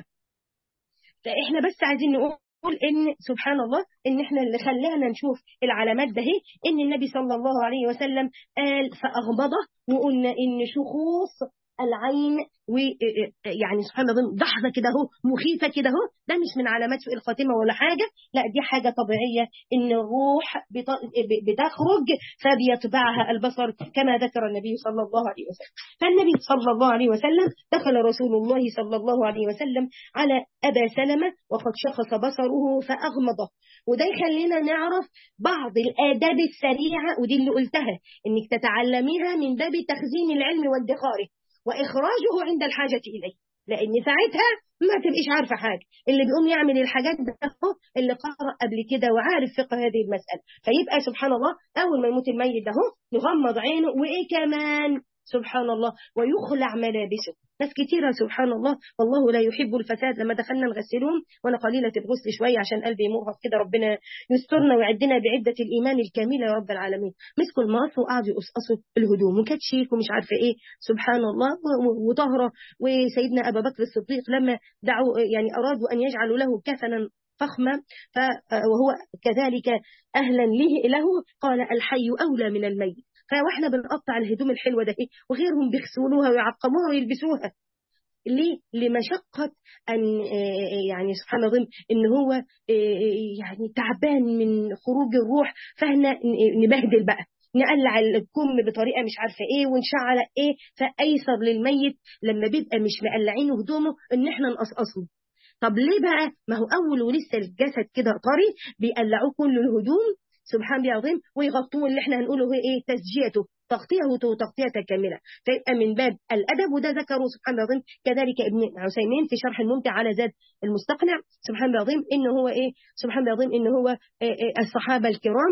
فإحنا بس عايزين نقول إن سبحان الله إن إحنا اللي خلانا نشوف العلامات ده هي إن النبي صلى الله عليه وسلم قال فأغبضه، وقلنا إن شخوص العين ويعني سبحان الله لحظة كده اهو مخيفة كده اهو، ده مش من علامات سوء الخاتمة ولا حاجة، لا دي حاجة طبيعية إن الروح بتخرج فبيتبعها البصر كما ذكر النبي صلى الله عليه وسلم. فالنبي صلى الله عليه وسلم دخل رسول الله صلى الله عليه وسلم على أبا سلمة وقد شخص بصره فأغمضه. وده يخلينا نعرف بعض الآداب السريعة، ودي اللي قلتها إنك تتعلميها من باب تخزين العلم وادخاره وإخراجه عند الحاجة إليه، لأن ساعتها ما تبقيش عارفة حاجة. اللي بيقوم يعمل الحاجات ده اللي قرأ قبل كده وعارف فقه هذه المسألة، فيبقى سبحان الله أول ما يموت الميت ده نغمض عينه وإيه كمان سبحان الله ويخلع ملابسه. ناس كتيرة سبحان الله، والله لا يحب الفساد. لما دخلنا نغسلهم وأنا قليلة الغسل شوية عشان قلبي مرهق كده، ربنا يسترنا ويعدنا بعدة الإيمان الكاملة يا رب العالمين، مسكوا المقص وقعدوا يقصقصوا الهدوم وكاتشيك ومش عارفة إيه، سبحان الله، وطهرة. وسيدنا أبا بكر الصديق لما دعوا يعني أرادوا أن يجعلوا له كفنا فخمة وهو كذلك أهلا له, له قال الحي أولى من الميت. فاحنا بنقطع الهدوم الحلوة ده إيه وغيرهم بيغسلوها ويعقموها ويلبسوها ليه؟ لمشقة أن يعني سبحان الله إن هو يعني تعبان من خروج الروح، فاحنا نبهدل بقى، نقلع الكم بطريقة مش عارفة ايه ونشعل ايه. فأيسر للميت لما بيبقى مش مقلعين هدومه ان احنا نقصقصه. طب ليه بقى؟ ما هو أول ولسه الجسد كده طري بيقلعوه كل الهدوم سبحان الله العظيم ويغطوه، اللي احنا هنقوله هو ايه؟ تسجيته، تغطيته تغطية كاملة. فيبقى من باب الأدب، وده ذكره سبحان الله العظيم كذلك ابن عثيمين في شرح الممتع على زاد المستقنع سبحان الله العظيم، إنه هو ايه؟ سبحان الله العظيم إنه هو إيه إيه الصحابة الكرام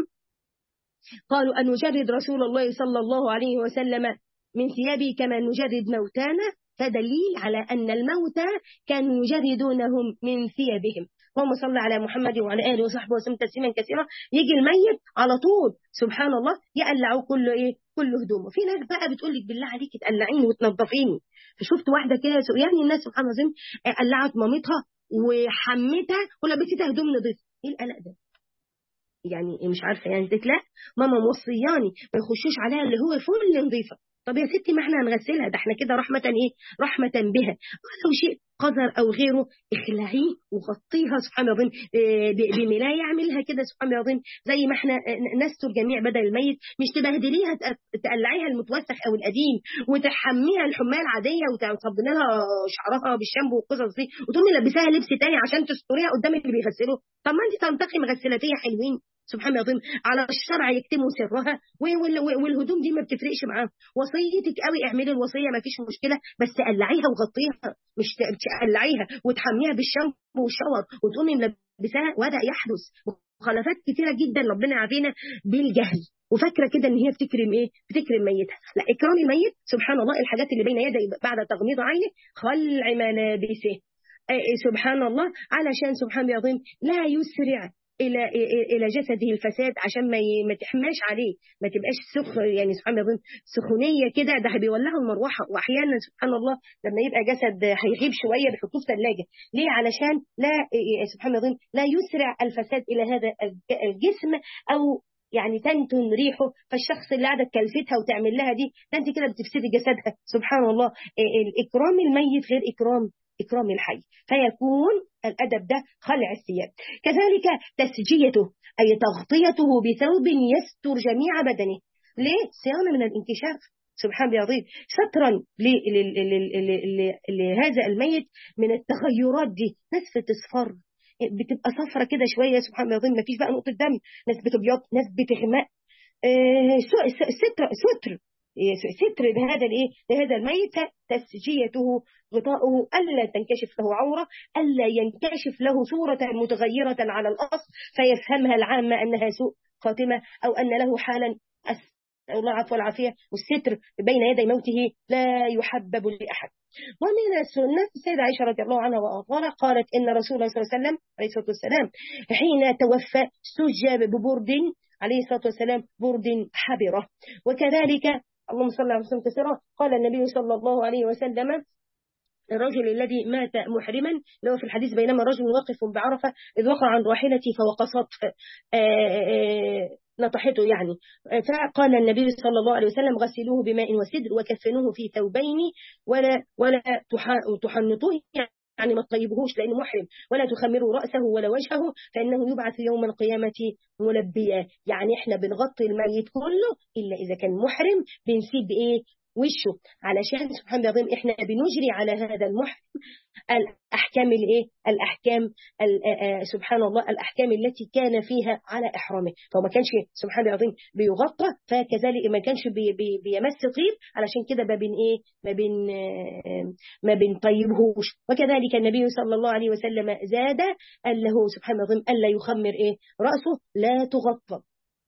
قالوا أن نجرد رسول الله صلى الله عليه وسلم من ثيابه كما نجرد موتانا، فدليل على أن الموتى كانوا يجردونهم من ثيابهم. اللهم صل على محمد وعلى آله وصحبه وسلم تسليما كثيرا. يجي الميت على طول سبحان الله يقلعوا كل ايه؟ كل هدومه. في ناس بقى بتقول لك بالله عليك تقلعيني وتنظفيني. فشفت واحده كده يعني الناس سبحان الله قلعت مامتها وحمتها ولبستها هدوم نظيفه. ايه القلق ده؟ يعني مش عارفه يعني قلت لا ماما موصياني ما يخشوش عليها اللي هو فل نظيفه. طب يا ستي ما احنا هنغسلها، ده احنا كده رحمه ايه؟ رحمه بها. لو شيء قذر او غيره اخلعيه وغطيها سبحان الله بملايه، اعملها كده سبحان الله زي ما احنا نستر جميع بدن الميت. مش تبهدليها تقلعيها المتوسخ او القديم وتحميها الحمايه العاديه وتصبني لها شعرها بالشامبو والقصص دي وتقومي لابساها لبس تاني عشان تستريها قدام اللي بيغسلوا. طب ما انت تنتقي مغسلاتيه حلوين سبحان الله العظيم على الشرع يكتموا سرها، والهدوم دي ما بتفرقش معاهم. وصيتك قوي اعملي الوصيه ما فيش مشكله، بس قلعيها وغطيها، مش تقلعيها وتحميها بالشامبو والشاور وتقومي ملبساها. وهذا يحدث مخالفات كثيره جدا ربنا يعافينا بالجهل، وفاكره كده ان هي بتكرم ايه؟ بتكرم ميتها. لا، اكرام الميت سبحان الله الحاجات اللي بين يدي بعد تغميض عينه خلع ملابسه سبحان الله، علشان سبحان الله العظيم لا يسرع الى الى جسده الفساد، عشان ما ما تحماش عليه، ما تبقاش سخ يعني سبحان الله سخونيه كده. ده بيولعوا المروحه، واحيانا سبحان الله لما يبقى جسد هيغيب شويه بيحطوه في ثلاجه. ليه؟ علشان لا سبحان الله لا يسرع الفساد الى هذا الجسم او يعني تنتن ريحه. فالشخص اللي قاعده تكلفتها وتعمل لها دي، ده انت كده بتفسدي جسدها سبحان الله. الاكرام الميت غير اكرام إكرام الحي، فيكون الأدب ده خلع الثياب. كذلك تسجيته أي تغطيته بثوب يستر جميع بدنه. ليه؟ صيانة من الانكشاف سبحان الله العظيم، سترا لهذا الميت من التغيرات دي. ناس بتصفر بتبقى صفرة كده شوية سبحان الله العظيم، ما فيش بقى نقطة دم، ناس بتبيض، ناس بتغمق. ستر ستر ستر بهذا الايه؟ بهذا الميت. تسجيته غطاؤه الا تنكشف له عوره، الا ينكشف له صوره متغيره على الاصل فيفهمها العامه انها سوء خاتمه او ان له حالا الله العفو والعافيه. والستر بين يدي موته لا يحبب لاحد. ومن السنه السيده عائشه رضي الله عنها وارضاها قالت ان رسول الله صلى الله عليه وسلم عليه الصلاه والسلام حين توفى سج ببرد عليه الصلاه والسلام برد حبره. وكذلك اللهم صل على وسلم كثيرا قال النبي صلى الله عليه وسلم الرجل الذي مات محرما، اللي هو في الحديث بينما رجل واقف بعرفه اذ وقع عن راحلتي فوقصت نطحته يعني. فقال النبي صلى الله عليه وسلم غسلوه بماء وسدر وكفنوه في ثوبين ولا ولا تحنطوه يعني ما تطيبهوش لأنه محرم، ولا تخمروا رأسه ولا وجهه فإنه يبعث يوم القيامة ملبيا. يعني احنا بنغطي الميت كله إلا إذا كان محرم، بنسيب إيه؟ وشه، علشان سبحان الله العظيم احنا بنجري على هذا المحرم الأحكام الإيه؟ الأحكام سبحان الله الأحكام التي كان فيها على إحرامه. فما كانش سبحان الله العظيم بيغطى، فكذلك ما كانش بي بي بيمس طيب، علشان كده ما بين إيه؟ ما بين ما بين طيبهوش. وكذلك النبي صلى الله عليه وسلم زاد قال له سبحان الله العظيم ألا يخمر إيه؟ رأسه لا تغطى.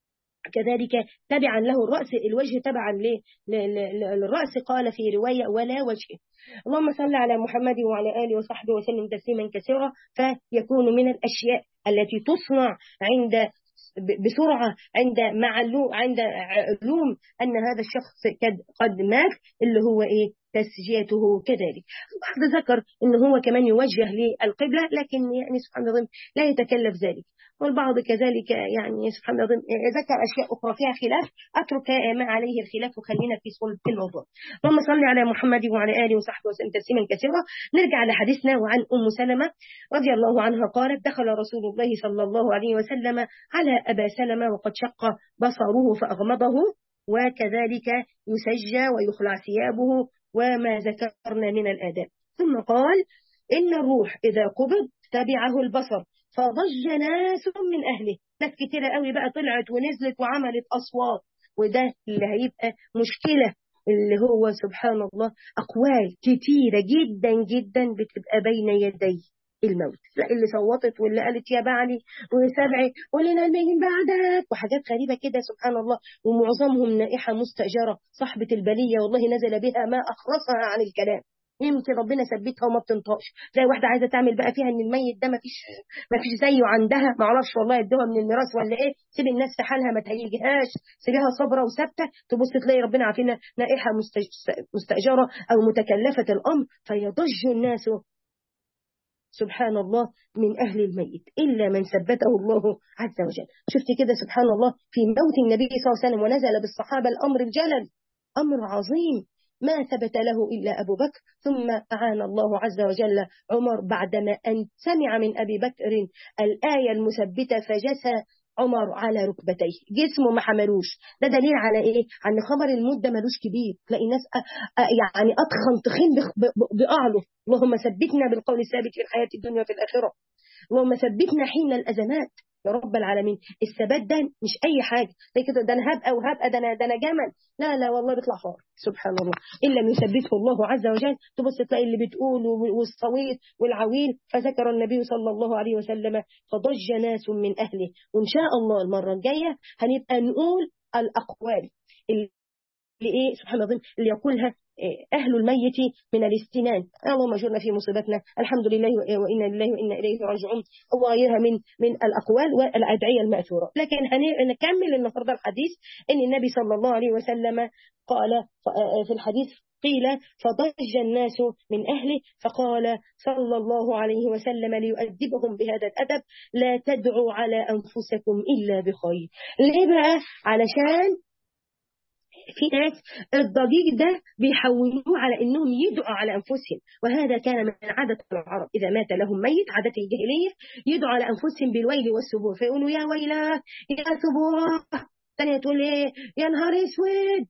كذلك تبعا له الرأس، الوجه تبعا للرأس، قال في رواية ولا وجه. اللهم صل على محمد وعلى آله وصحبه وسلم تسليما كثيرا. فيكون من الأشياء التي تصنع عند بسرعة عند معلوم عند علوم أن هذا الشخص قد قد مات، اللي هو إيه تسجيته. كذلك البعض ذكر إن هو كمان يوجه للقبلة، لكن يعني سبحان الله لا يتكلف ذلك. والبعض كذلك يعني سبحان الله ذكر أشياء أخرى فيها خلاف، أترك ما عليه الخلاف وخلينا في صلب الموضوع. اللهم صل على محمد وعلى آله وصحبه وسلم تسليما كثيرا. نرجع لحديثنا. وعن أم سلمة رضي الله عنها قالت دخل رسول الله صلى الله عليه وسلم على أبا سلمة وقد شق بصره فأغمضه، وكذلك يسجى ويخلع ثيابه وما ذكرنا من الآداب. ثم قال إن الروح إذا قبض تبعه البصر فضج ناس من أهله. ناس كتيرة قوي بقى طلعت ونزلت وعملت أصوات، وده اللي هيبقى مشكلة، اللي هو سبحان الله أقوال كتيرة جدا جدا بتبقى بين يدي الموت. لا اللي صوتت واللي قالت يا بعلي وسبعي ولنا المين بعدك وحاجات غريبة كده سبحان الله، ومعظمهم نائحة مستأجرة صاحبة البلية والله نزل بها ما أخلصها عن الكلام، يمكن ربنا ثبتها وما بتنطقش. زي واحده عايزه تعمل بقى فيها ان الميت ده ما فيش ما فيش زيه عندها، ما اعرفش والله ادوها من الميراث ولا ايه. سيب الناس في حالها ما تهيجهاش، سيبها صبره وثابته، تبص تلاقي ربنا عافينا نائحه مستاجره او متكلفه الامر فيضج الناس سبحان الله من أهل الميت إلا من ثبته الله عز وجل. شفت كده سبحان الله في موت النبي صلى الله عليه وسلم ونزل بالصحابة الأمر الجلل، أمر عظيم ما ثبت له إلا أبو بكر، ثم أعان الله عز وجل عمر بعدما أن سمع من أبي بكر الآية المثبتة فجسى عمر على ركبتيه، جسمه ما حملوش. ده دليل على إيه؟ عن خبر الموت ده ملوش كبير، تلاقي ناس يعني أضخم تخين بأعله. اللهم ثبتنا بالقول الثابت في الحياة الدنيا وفي الآخرة، اللهم ثبتنا حين الأزمات يا رب العالمين. الثبات ده مش أي حاجة زي كده، ده أنا هبقى وهبقى ده أنا ده أنا جمل، لا لا والله بيطلع حار سبحان الله إلا من يثبته الله عز وجل. تبص تلاقي اللي بتقول والصويت والعويل. فذكر النبي صلى الله عليه وسلم فضج ناس من أهله. وإن شاء الله المرة الجاية هنبقى نقول الأقوال اللي إيه سبحان الله اللي يقولها أهل الميت من الاستنان. اللهم اجرنا في مصيبتنا، الحمد لله وإنا لله وإنا إليه راجعون. وغيرها من من الأقوال والأدعية المأثورة. لكن هنكمل النهارده الحديث إن النبي صلى الله عليه وسلم قال في الحديث قيل فضج الناس من أهله فقال صلى الله عليه وسلم ليؤدبهم بهذا الأدب لا تدعوا على أنفسكم إلا بخير. ليه بقى؟ علشان في ناس الضجيج ده بيحولوه على انهم يدعوا على انفسهم، وهذا كان من عادة العرب اذا مات لهم ميت، عادة الجاهليه، يدعوا على انفسهم بالويل والسبور، فيقولوا يا ويلاه يا سبورة، ثانيه تقول ايه يا نهار اسود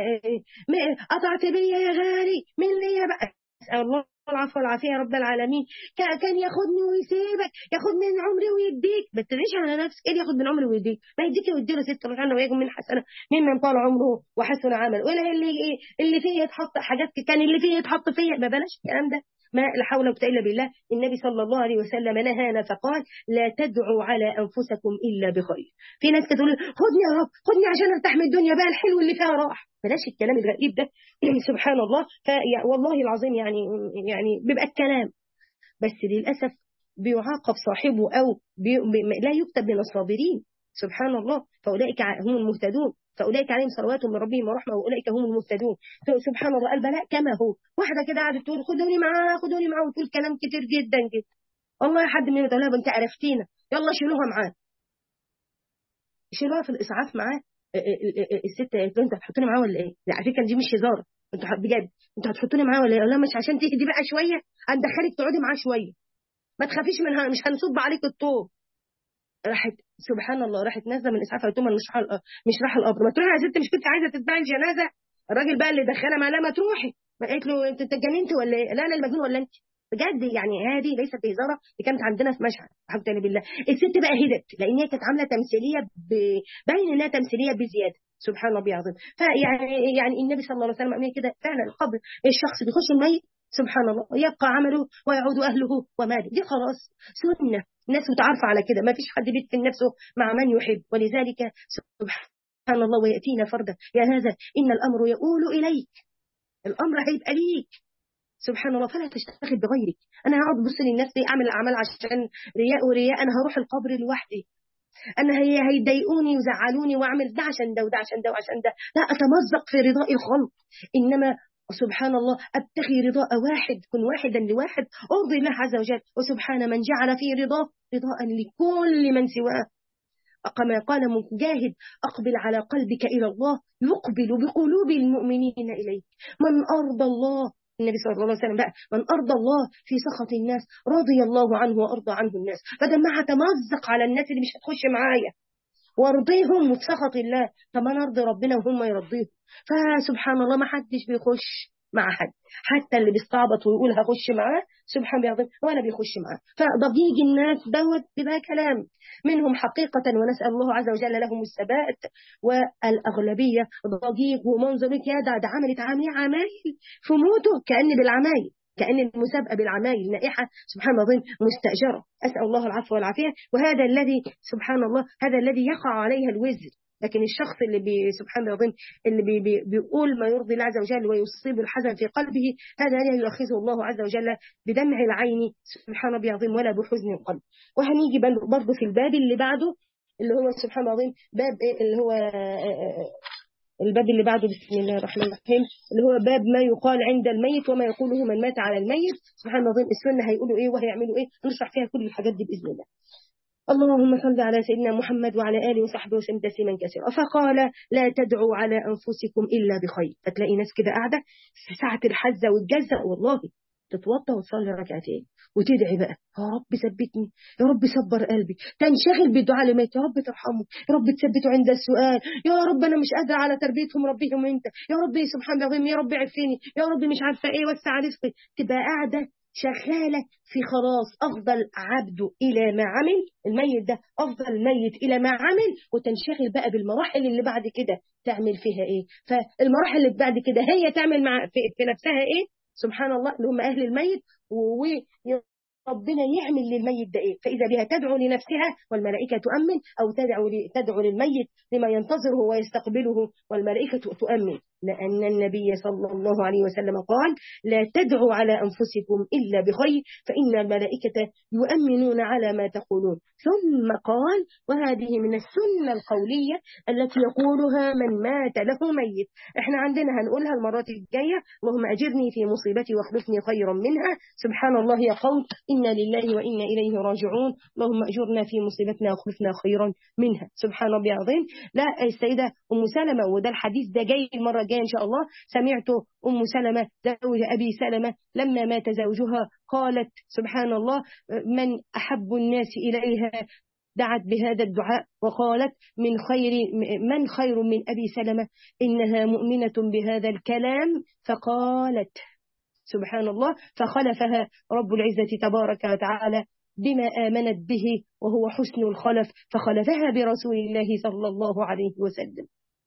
قطعت بيا يا غالي من لي بقى. الله العفو والعافيه يا رب العالمين. كان ياخدني ويسيبك، ياخد من عمري ويديك. ما تدريش على نفسك ايه اللي ياخد من عمري ويديك؟ ما يديك ويديله ست سبحانه ويجب من حسنه ممن طال عمره وحسن عمله. ولا اللي ايه اللي فيه يتحط حاجات كان اللي فيه يتحط فيا. ما بلاش الكلام ده، ما لا حول ولا قوه الا بالله. النبي صلى الله عليه وسلم نهانا فقال لا تدعوا على انفسكم الا بخير. في ناس تقول خدني يا رب خدني عشان ارتاح من الدنيا بقى الحلو اللي فيها راح. بلاش الكلام الغريب ده سبحان الله. والله العظيم يعني يعني بيبقى الكلام بس للأسف بيعاقب صاحبه أو بي لا يكتب من الصابرين سبحان الله. فأولئك هم المهتدون، فأولئك عليهم صلوات من ربهم ورحمة وأولئك هم المهتدون. سبحان الله البلاء كما هو. واحدة كده قاعدة تقول خدوني معاه خدوني معاه وتقول كلام كتير جدا جدا. والله حد من يقول لها انت عرفتينا يلا شيلوها معاه، شيلوها في الإسعاف معاه. الست قالت له انت هتحطوني معاه ولا ايه؟ لا على فكره دي مش هزار، انتوا بجد انتوا هتحطوني معاه ولا ايه؟ لا مش عشان تهدي بقى شويه هندخلك تقعدي معاه شويه، ما تخافيش منها مش هنصب عليك الطوب. راحت سبحان الله راحت نازله من الاسعاف قالت لهم مش راح مش راح القبر. ما تروحي يا ست مش كنت عايزه تتبعي الجنازه؟ الراجل بقى اللي دخلها ما لا ما تروحي. ما قالت له انت اتجننت ولا ايه؟ لا انا المجنون ولا انت؟ بجد يعني هذه ليست هزاره، دي كانت عندنا في مشهد حبيبتي بالله. الست بقى هدت لان هي كانت عامله تمثيليه ب... باين انها تمثيليه بزياده سبحان الله العظيم. فيعني يعني النبي صلى الله عليه وسلم قال كده فعلا القبر الشخص بيخش الميت سبحان الله يبقى عمله ويعود اهله وماله، دي خلاص سنه الناس متعارفه على كده، ما فيش حد بيدفن نفسه مع من يحب. ولذلك سبحان الله ويأتينا فردا، يا هذا إن الأمر يؤول إليك، الأمر هيبقى ليك سبحان الله، فلا تشتغل بغيرك. أنا هقعد بص للناس دي أعمل أعمال عشان رياء ورياء، أنا هروح القبر لوحدي، أنا هي هيضايقوني وزعلوني وأعمل ده عشان ده وده عشان ده وعشان ده، لا أتمزق في رضاء الخلق، إنما سبحان الله أبتغي رضاء واحد، كن واحدا لواحد، أرضي الله عز وجل، وسبحان من جعل في رضاه رضاء لكل من سواه. كما قال مجاهد: أقبل على قلبك إلى الله يقبل بقلوب المؤمنين إليك. من أرضى الله، النبي صلى الله عليه وسلم بقى، من أرضى الله في سخط الناس رضي الله عنه وأرضى عنه الناس. بدل ما هتمزق على الناس اللي مش هتخش معايا وارضيهم وفي سخط الله، طب انا ارضي ربنا وهم يرضيهم. فسبحان الله ما حدش بيخش مع حد، حتى اللي بيستعبط ويقول هخش معاه سبحان الله ولا بيخش معاه. فضجيج الناس دوت بلا كلام منهم حقيقة، ونسأل الله عز وجل لهم الثبات، والأغلبية ضجيج ومنظر يا ده ده عملت عملية عمايل في موته، كأن بالعمايل، كأن المسابقة بالعمايل نائحة سبحان الله مستأجرة. أسأل الله العفو والعافية. وهذا الذي سبحان الله هذا الذي يقع عليها الوزر. لكن الشخص اللي بي سبحان الله العظيم اللي بي بي بيقول ما يرضي الله عز وجل ويصيب الحزن في قلبه، هذا لا يؤخذه الله عز وجل بدمع العين سبحان الله العظيم ولا بحزن القلب. وهنيجي برضه في الباب اللي بعده اللي هو سبحان الله العظيم باب اللي هو الباب اللي بعده بسم الله الرحمن الرحيم، اللي هو باب ما يقال عند الميت وما يقوله من مات على الميت. سبحان الله العظيم السنة هيقولوا ايه وهيعملوا ايه، نشرح فيها كل الحاجات دي بإذن الله. اللهم صل على سيدنا محمد وعلى آله وصحبه وسلم تسليما كثيرا. فقال: لا تدعوا على أنفسكم إلا بخير. فتلاقي ناس كده قاعدة في ساعة الحزة والجزة والله تتوضى وتصلي ركعتين وتدعي بقى: يا رب ثبتني، يا رب صبر قلبي، تنشغل بالدعاء لميت، يا رب ترحمه، يا رب تثبته عند السؤال، يا رب انا مش قادره على تربيتهم ربيهم انت، يا رب سبحان الله، يا رب عفني، يا رب مش عارفه ايه وسع رزقي. تبقى قاعده شغاله في خلاص افضل عبده الى ما عمل، الميت ده افضل ميت الى ما عمل، وتنشغل بقى بالمراحل اللي بعد كده تعمل فيها ايه. فالمراحل اللي بعد كده هي تعمل مع في, في نفسها ايه سبحان الله اللي هم أهل الميت، وربنا يعمل للميت ده إيه. فإذا بها تدعو لنفسها والملائكة تؤمن، أو تدعو تدعو للميت لما ينتظره ويستقبله والملائكة تؤمن، لأن النبي صلى الله عليه وسلم قال: لا تدعوا على أنفسكم إلا بخير فإن الملائكة يؤمنون على ما تقولون. ثم قال: وهذه من السنة القولية التي يقولها من مات له ميت. احنا عندنا هنقولها المرات الجاية: اللهم أجرني في مصيبتي واخلفني خيرا منها. سبحان الله يا قوم، إنا لله وإنا إليه راجعون. اللهم أجرنا في مصيبتنا واخلفنا خيرا منها. سبحان ربي العظيم. لا السيدة أم سلمة، وده الحديث ده جاي المرة الجاية إن شاء الله، سمعت أم سلمة زوج أبي سلمة لما مات زوجها قالت سبحان الله: من أحب الناس إليها دعت بهذا الدعاء وقالت: من خير من خير من أبي سلمة إنها مؤمنة بهذا الكلام. فقالت سبحان الله فخلفها رب العزة تبارك وتعالى بما آمنت به وهو حسن الخلف، فخلفها برسول الله صلى الله عليه وسلم.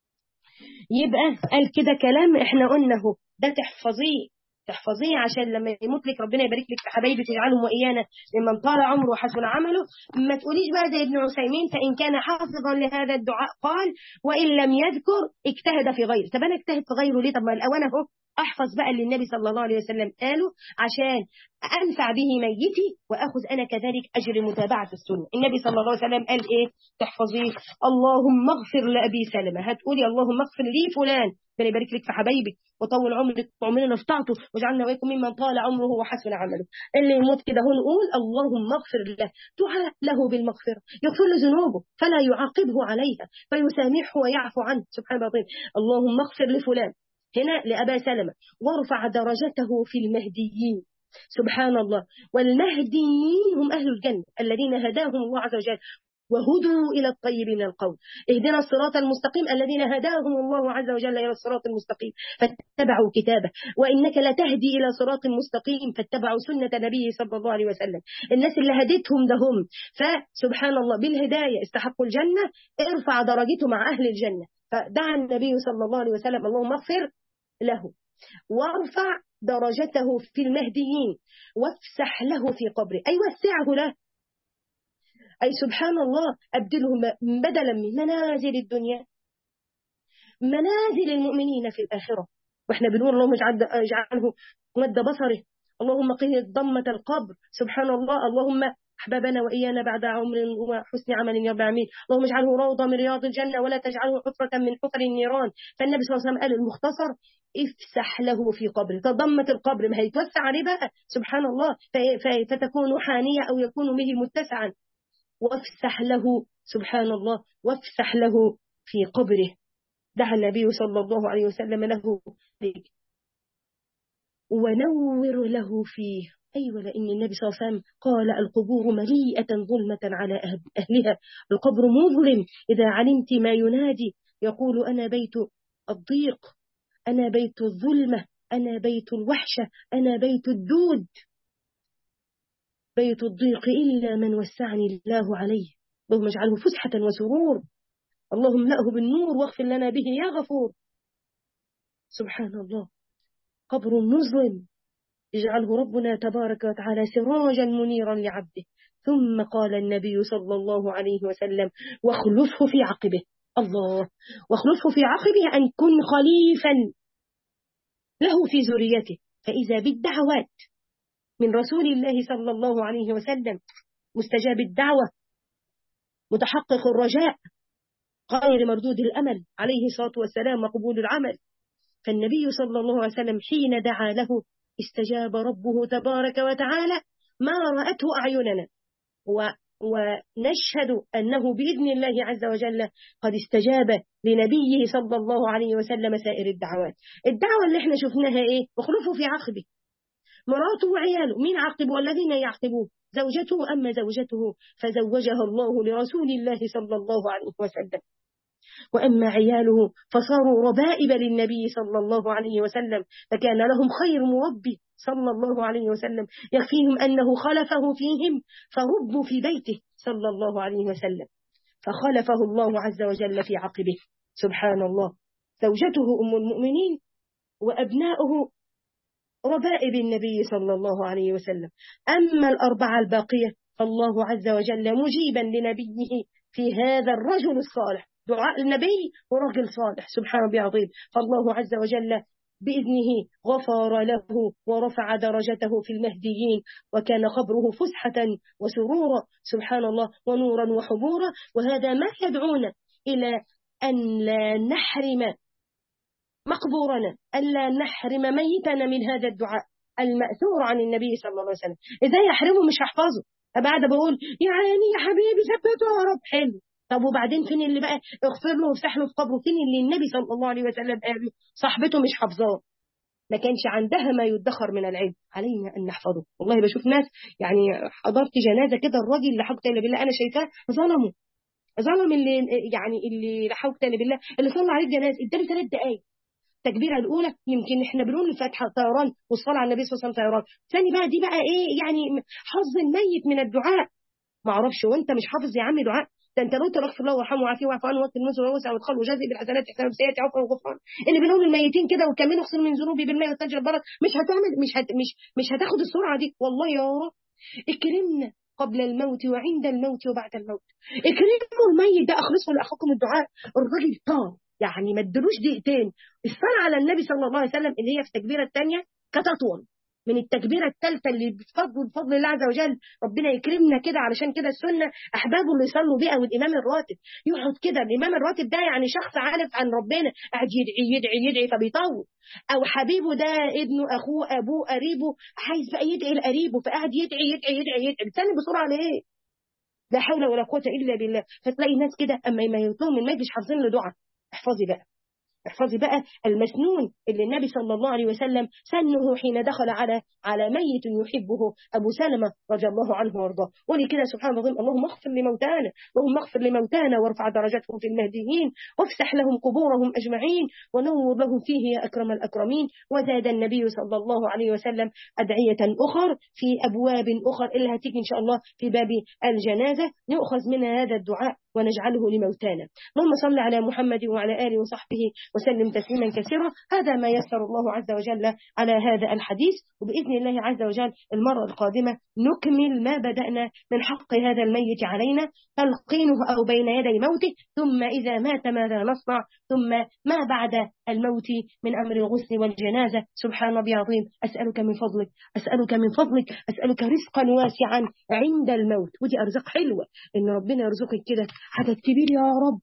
يبقى قال كده كلام احنا قلناه ده تحفظيه تحفظيه عشان لما يموت لك ربنا يبارك لك في حبايبك يجعلهم وإيانا ممن طال عمره وحسن عمله. ما تقوليش بقى زي ابن عثيمين: فإن كان حافظا لهذا الدعاء قال وإن لم يذكر اجتهد في غيره. طب أنا اجتهد في غيره ليه؟ طب ما الأول أهو أحفظ بقى اللي النبي صلى الله عليه وسلم قاله عشان أنفع به ميتي وأخذ أنا كذلك أجر متابعة السنة. النبي صلى الله عليه وسلم قال إيه؟ تحفظيه: اللهم اغفر لأبي سلمة. هتقولي اللهم اغفر لي فلان، ربنا يبارك لك في حبايبك وطول عمرك وعمرنا في طاعته واجعلنا وإياكم ممن طال عمره وحسن عمله. اللي يموت كده هو نقول اللهم اغفر له، دعاء له بالمغفرة، يغفر له ذنوبه فلا يعاقبه عليها فيسامحه ويعفو عنه. سبحان الله. اللهم اغفر لفلان هنا لأبا سلمة وارفع درجته في المهديين. سبحان الله. والمهديين هم أهل الجنة الذين هداهم الله عز وجل وهدوا إلى الطيب من القول. اهدنا الصراط المستقيم الذين هداهم الله عز وجل إلى الصراط المستقيم فاتبعوا كتابه، وإنك لتهدي إلى صراط مستقيم فاتبعوا سنة نبيه صلى الله عليه وسلم. الناس اللي هدتهم ده هم، فسبحان الله بالهداية استحقوا الجنة، ارفع درجته مع أهل الجنة. فدعا النبي صلى الله عليه وسلم: اللهم اغفر له وارفع درجته في المهديين وافسح له في قبره، أي وسعه له، أي سبحان الله أبدله بدلا من منازل الدنيا منازل المؤمنين في الآخرة. واحنا بنقول اللهم اجعله مد بصره، اللهم قه ضمة القبر، سبحان الله، اللهم أحبابنا وإيانا بعد عمر وحسن عمل يا رب العالمين، اللهم اجعله روضة من رياض الجنة ولا تجعله حفرة من حفر النيران. فالنبي صلى الله عليه وسلم قال المختصر افسح له في قبره، تضمة القبر ما هيتوسع عليه بقى سبحان الله، فتكون حانية أو يكون به متسعا، وافسح له سبحان الله، وافسح له في قبره. دعا النبي صلى الله عليه وسلم له ونور له فيه. أيوة، لأن النبي صلى الله عليه وسلم قال القبور مليئة ظلمة على أهلها، القبر مظلم إذا علمت ما ينادي، يقول أنا بيت الضيق، أنا بيت الظلمة، أنا بيت الوحشة، أنا بيت الدود، بيت الضيق إلا من وسعني الله عليه، اللهم اجعله فسحة وسرور، اللهم املأه بالنور واغفر لنا به يا غفور. سبحان الله، قبر مظلم يجعله ربنا تبارك وتعالى سراجا منيرا لعبده. ثم قال النبي صلى الله عليه وسلم واخلفه في عقبه، الله، واخلفه في عقبه أن كن خليفا له في ذريته. فإذا بالدعوات من رسول الله صلى الله عليه وسلم مستجاب الدعوة، متحقق الرجاء، غير مردود الأمل عليه الصلاة والسلام، وقبول العمل. فالنبي صلى الله عليه وسلم حين دعا له استجاب ربه تبارك وتعالى ما رأته أعيننا، و ونشهد أنه بإذن الله عز وجل قد استجاب لنبيه صلى الله عليه وسلم سائر الدعوات. الدعوة اللي احنا شفناها ايه؟ اخلفوا في عقبه، مراته وعياله، مين عقب والذين يعقبوه؟ زوجته، أما زوجته فزوجها الله لرسول الله صلى الله عليه وسلم، وأما عياله فصاروا ربائب للنبي صلى الله عليه وسلم، فكان لهم خير مربي صلى الله عليه وسلم يكفيهم أنه خلفه فيهم فربوا في بيته صلى الله عليه وسلم، فخلفه الله عز وجل في عقبه. سبحان الله، زوجته أم المؤمنين وأبناؤه ربائب النبي صلى الله عليه وسلم. أما الأربعة الباقية فالله عز وجل مجيبا لنبيه في هذا الرجل الصالح، دعاء النبي ورجل صالح، سبحان ربي عظيم. فالله عز وجل بإذنه غفر له ورفع درجته في المهديين، وكان خبره فسحة وسرورا سبحان الله، ونورا وحبورا. وهذا ما يدعونا إلى أن لا نحرم مقبورنا، ألا نحرم ميتنا من هذا الدعاء المأثور عن النبي صلى الله عليه وسلم. إذا يحرمه مش هحفظه، بعد بقول يا عيني يا حبيبي ثبته يا رب، حلو، طب وبعدين فين اللي بقى اغفر له وافسح له في قبره؟ فين اللي النبي صلى الله عليه وسلم قال صاحبته مش حافظاه، ما كانش عندها ما يدخر من العلم، علينا أن نحفظه. والله بشوف ناس، يعني حضرت جنازة كده، الراجل لا حول ولا بالله أنا شايفاه ظلمه، ظلم اللي يعني اللي لا حول ولا بالله اللي صلى عليه الجنازة، اداله ثلاث دقايق التكبيره الاولى، يمكن احنا بنقول الفاتحه طيران والصلاه على النبي صلى الله عليه وسلم طيران، ثاني بقى دي بقى ايه يعني حظ الميت من الدعاء، ما اعرفش وانت مش حافظ يا عم دعاء، ده انت لو تغفر الله وارحمه وعافيه واعف عنه وقت النزل ووسع وادخل وجازي بالحسنات احسان بسيئات عفوا وغفران، اللي بنقول الميتين كده وكملوا اغسل من ذنوبي بالماء والثلج والبرد، مش هتعمل مش هت مش مش هتاخد السرعه دي. والله يا رب اكرمنا قبل الموت وعند الموت وبعد الموت، اكرموا الميت ده، اخلصوا لاخوكم الدعاء. الراجل طار يعني ما ادلوش دقيقتين، الصلاة على النبي صلى الله عليه وسلم اللي هي في التكبيرة الثانية كانت أطول من التكبيرة الثالثة اللي بفضل بفضل الله عز وجل ربنا يكرمنا كده. علشان كده السنة أحبابه اللي يصلوا بيها، والإمام الراتب يقعد كده، الإمام الراتب ده يعني شخص عارف عن ربنا، قاعد يدعي يدعي يدعي فبيطول، أو حبيبه ده ابنه أخوه أبوه قريبه عايز بقى يدعي لقريبه فقاعد يدعي يدعي يدعي يدعي بتسلم بسرعة ليه؟ لا حول ولا قوة إلا بالله. فتلاقي الناس كده أما يميتون من مجلس حافظين له دعاء. احفظي بقى احفظي بقى المسنون اللي النبي صلى الله عليه وسلم سنه حين دخل على على ميت يحبه أبو سلمة رضي الله عنه وارضاه. ولكده سبحان الله، اللهم اغفر لموتانا، اللهم اغفر لموتانا وارفع درجتهم في المهديين، وافسح لهم قبورهم أجمعين، ونور لهم فيه يا أكرم الأكرمين. وزاد النبي صلى الله عليه وسلم أدعية أخر في أبواب أخر اللي هتيجي إن شاء الله في باب الجنازة، يؤخذ منها هذا الدعاء ونجعله لموتانا. اللهم صل على محمد وعلى آله وصحبه وسلم تسليما كثيرا. هذا ما يسر الله عز وجل على هذا الحديث، وبإذن الله عز وجل المرة القادمة نكمل ما بدأنا من حق هذا الميت علينا، تلقينه أو بين يدي موته، ثم إذا مات ماذا نصنع، ثم ما بعد الموت من أمر الغسل والجنازة. سبحان ربي العظيم. أسألك من فضلك أسألك من فضلك أسألك رزقا واسعا عند الموت. ودي أرزاق حلوة، إن ربنا يرزقك كده حدث كبير يا رب،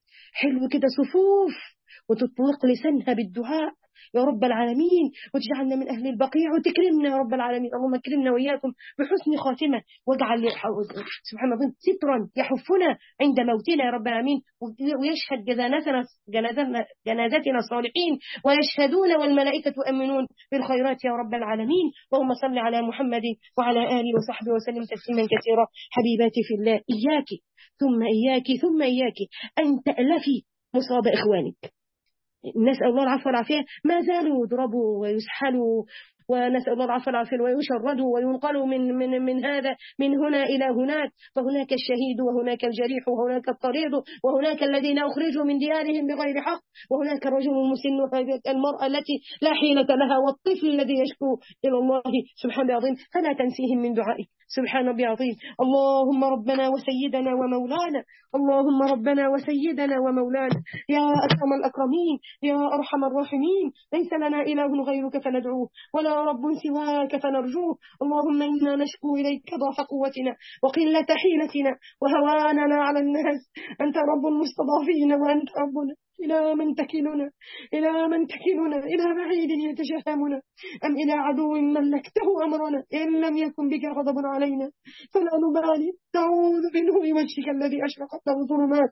حلو كده صفوف، وتطلق لسانها بالدعاء يا رب العالمين، وتجعلنا من أهل البقيع، وتكرمنا يا رب العالمين. اللهم اكرمنا وإياكم بحسن خاتمة، واجعل سبحان الله سترا يحفنا عند موتنا يا رب العالمين، ويشهد جنازتنا جنازتنا جنازتنا الصالحين ويشهدون والملائكة يؤمنون بالخيرات يا رب العالمين. اللهم صل على محمد وعلى آله وصحبه وسلم تسليما كثيرا. حبيباتي في الله، إياك ثم إياك ثم إياك أن تألفي مصاب إخوانك. نسأل الله العفو والعافية، ما زالوا يضربوا ويسحلوا، ونسأل الله العفو والعافية، ويشردوا وينقلوا من من من هذا من هنا إلى هناك، فهناك الشهيد وهناك الجريح وهناك الطريد وهناك الذين أخرجوا من ديارهم بغير حق، وهناك الرجل المسن وهناك المرأة التي لا حيلة لها، والطفل الذي يشكو إلى الله سبحانه العظيم، فلا تنسيهم من دعائك. سبحان ربي العظيم. اللهم ربنا وسيدنا ومولانا، اللهم ربنا وسيدنا ومولانا، يا أكرم الأكرمين، يا أرحم الراحمين، ليس لنا إله غيرك فندعوه، ولا رب سواك فنرجوه. اللهم إنا نشكو إليك ضعف قوتنا وقلة حيلتنا وهواننا على الناس، أنت رب المستضعفين وأنت ربنا. إلى من تكلنا إلى من تكلنا إلى بعيد يتجهمنا أم إلى عدو ملكته أمرنا؟ إن لم يكن بك غضب علينا فلا نبالي، نعوذ بنور وجهك الذي أشرقت له الظلمات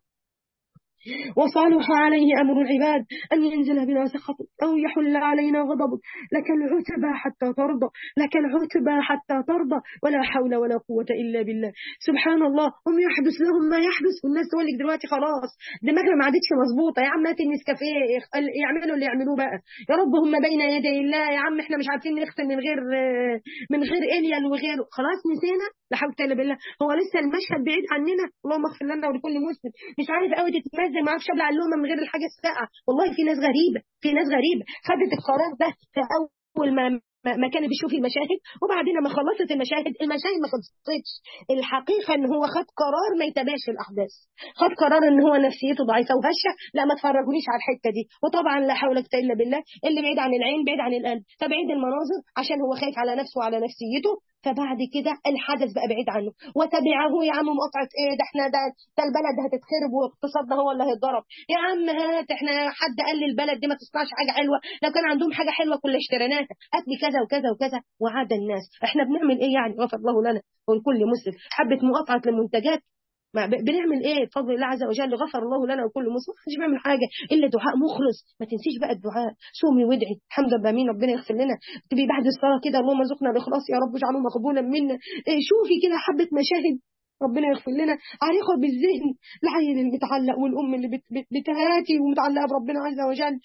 وصالح عليه أمر العباد أن ينزل بنا سخطك أو يحل علينا غضبك. لك العتبى حتى ترضى، لك العتبى حتى ترضى، ولا حول ولا قوة إلا بالله. سبحان الله. هم يحدث لهم ما يحدث، والناس تقول لك دلوقتي خلاص دماغنا ما عادتش مظبوطة، يا عم هات النسكافيه يعملوا اللي يعملوه بقى، يا رب هم بين يدي الله، يا عم احنا مش عارفين نغسل من غير من غير إليال وغيره، خلاص نسينا. لا حول ولا قوة بالله. هو لسه المشهد بعيد عننا، اللهم اغفر لنا ولكل مسلم. مش عارف قوي تتمزج، ما اعرفش ابلع اللقمه من غير الحاجه الساقعه. والله في ناس غريبه، في ناس غريبه خدت القرار ده في اول ما ما كانت بتشوف المشاهد، وبعدين ما خلصت المشاهد المشاهد ما خلصتش. الحقيقه ان هو خد قرار ما يتابعش الاحداث، خد قرار ان هو نفسيته ضعيفه وهشه، لا ما تفرجونيش على الحته دي. وطبعا لا حول ولا قوه الا بالله، اللي بعيد عن العين بعيد عن القلب، فبعيد المناظر عشان هو خايف على نفسه وعلى نفسيته، فبعد كده الحدث بقى بعيد عنه وتبعه. يا عم مقاطعه ايه ده، احنا ده ده البلد هتتخرب واقتصادنا هو اللي هيتضرب. يا عم هات، احنا حد قال لي البلد دي ما تصنعش حاجه حلوه، لو كان عندهم حاجه حلوه كل اشتريناها، هات لي كذا وكذا وكذا. وعاد الناس. احنا بنعمل ايه يعني؟ غفر الله لنا ولكل مسلم. حبه مقاطعه للمنتجات، ما بنعمل ايه بفضل الله عز وجل؟ غفر الله لنا وكل مسلم. مش بيعمل حاجه الا دعاء مخلص. ما تنسيش بقى الدعاء، صومي وادعي. الحمد لله امين، ربنا يغفر لنا. تبي بعد الصلاه كده اللهم ارزقنا الاخلاص يا رب واجعله مقبولا منا. إيه شوفي كده حبه مشاهد ربنا يغفر لنا عريقه بالذهن، العيل اللي بيتعلق والام اللي بت بت بتهاتي ومتعلقه بربنا عز وجل،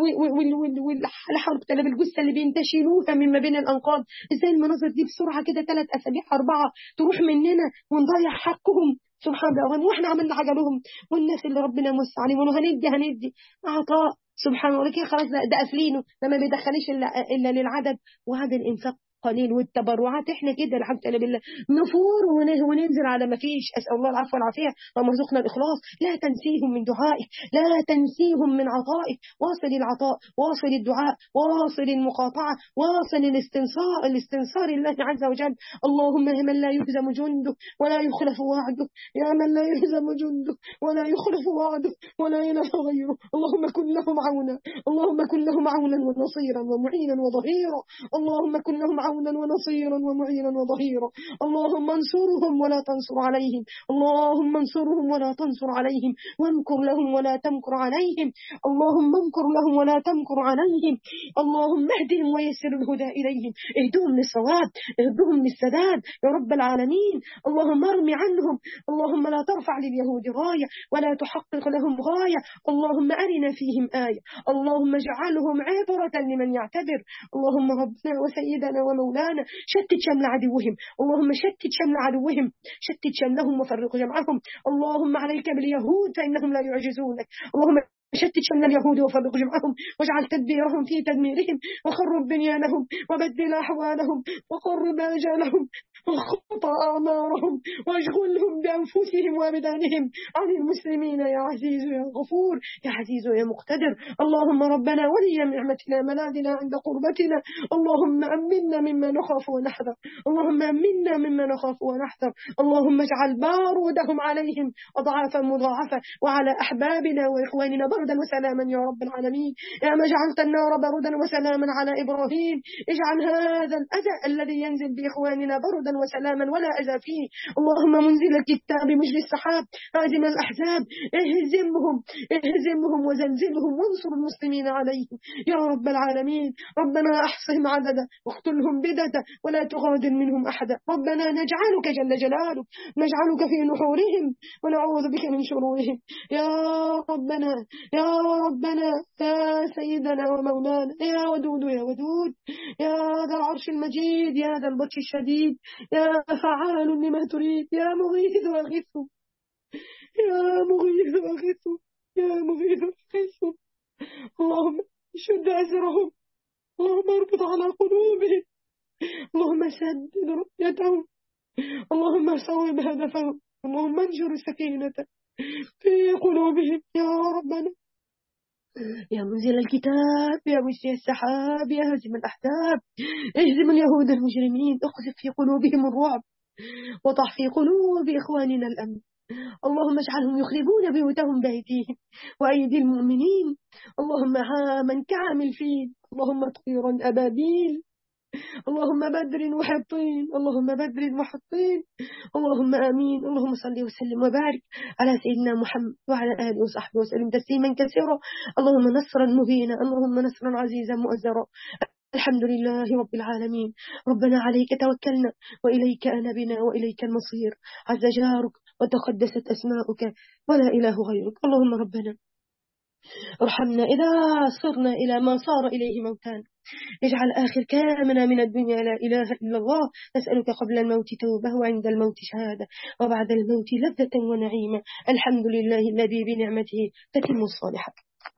والحرب تلاب الجثه اللي بينتشلوها من ما بين الانقاض. ازاي المناظر دي بسرعه كده ثلاث اسابيع اربعه تروح مننا ونضيع حقهم؟ سبحان الله. واحنا عملنا حاجه لهم، والناس اللي ربنا مس عليهم وهندي هندي عطاء. سبحان الله. كده خلاص ده قافلينه، ده ما بيدخليش الا الا للعدد، وهذا الانفاق قليل، والتبرعات احنا كده الحمد لله بالله نفور وننزل على ما فيش. اسال الله العفو والعافيه، اللهم ارزقنا الاخلاص. لا تنسيهم من دعائك، لا تنسيهم من عطائك. واصل العطاء، واصل الدعاء، واصل المقاطعه، واصل الاستنصار الاستنصار الله عز وجل. اللهم يا من لا يهزم جنده ولا يخلف وعده، يا من لا يهزم جنده ولا يخلف وعده ولا اله غيره، اللهم كن لهم عونا، اللهم كن لهم عونا ونصيرا ومعينا وظهيرا، اللهم كن لهم عونا ونصيرا ومعينا وظهيرا. اللهم انصرهم ولا تنصر عليهم، اللهم انصرهم ولا تنصر عليهم، وامكر لهم ولا تمكر عليهم، اللهم امكر لهم ولا تمكر عليهم. اللهم اهدهم ويسر الهدى إليهم، اهدهم للصواب، اهدهم للسداد يا رب العالمين. اللهم ارمي عنهم، اللهم لا ترفع لليهود راية ولا تحقق لهم غاية. اللهم أرنا فيهم آية، اللهم اجعلهم عبرة لمن يعتبر. اللهم ربنا وسيدنا ومولانا، شتت شمل عدوهم، اللهم شتت شمل عدوهم، شتت شملهم وفرق جمعهم. اللهم عليك باليهود فإنهم لا يعجزونك، اللهم شتت شمل اليهود وفرق جمعهم، واجعل تدبيرهم في تدميرهم، وخرب بنيانهم، وبدل أحوالهم، وقرب آجالهم، وخطى أعمارهم، واشغلهم بأنفسهم وأبدانهم عن المسلمين يا عزيز يا غفور يا عزيز يا مقتدر. اللهم ربنا ولي نعمتنا ملاذنا عند قربتنا، اللهم أمنا مما نخاف ونحذر، اللهم أمنا مما نخاف ونحذر، اللهم اجعل بارودهم عليهم أضعافا مضاعفة، وعلى أحبابنا وإخواننا بردا وسلاما يا رب العالمين. يا ما جعلت النار بردا وسلاما على إبراهيم، اجعل هذا الأذى الذي ينزل بإخواننا بردا وسلاما ولا أذى فيه. اللهم منزل الكتاب مجري السحاب هازم الأحزاب، اهزمهم اهزمهم وزلزلهم وانصر المسلمين عليهم يا رب العالمين. ربنا أحصهم عددا واقتلهم بددا ولا تغادر منهم أحدا. ربنا نجعلك جل جلالك نجعلك في نحورهم ونعوذ بك من شرورهم يا ربنا يا ربنا يا سيدنا ومولانا يا ودود يا ودود يا ذا العرش المجيد يا ذا البطش الشديد يا فعال لما تريد يا مغيث أغث يا مغيث أغث يا مغيث أغث. اللهم شد أزرهم، اللهم اربط على قلوبهم، اللهم سدد رؤيتهم، اللهم صوب هدفهم، اللهم انشر السكينة في قلوبهم يا ربنا. يا منزل الكتاب يا مجري السحاب يا هزم الأحزاب، اهزم اليهود المجرمين، اقذف في قلوبهم الرعب، وضع في قلوب إخواننا الأمن. اللهم اجعلهم يخربون بيوتهم بأيديهم وأيدي المؤمنين، اللهم عاما كعام الفيل، اللهم طيرا أبابيل، اللهم بدر وحطين، اللهم بدر وحطين، اللهم آمين. اللهم صل وسلم وبارك على سيدنا محمد وعلى آله وصحبه وسلم تسليما كثيرا. اللهم نصرا مبينا، اللهم نصرا عزيزا مؤزرا. الحمد لله رب العالمين. ربنا عليك توكلنا وإليك أنبنا وإليك المصير، عز جارك وتقدست أسماؤك ولا إله غيرك. اللهم ربنا ارحمنا إذا صرنا إلى ما صار إليه موتانا، اجعل آخر كلامنا من الدنيا لا إله إلا الله. نسألك قبل الموت توبة، وعند الموت شهادة، وبعد الموت لذة ونعيمة. الحمد لله الذي بنعمته تتم الصالحات.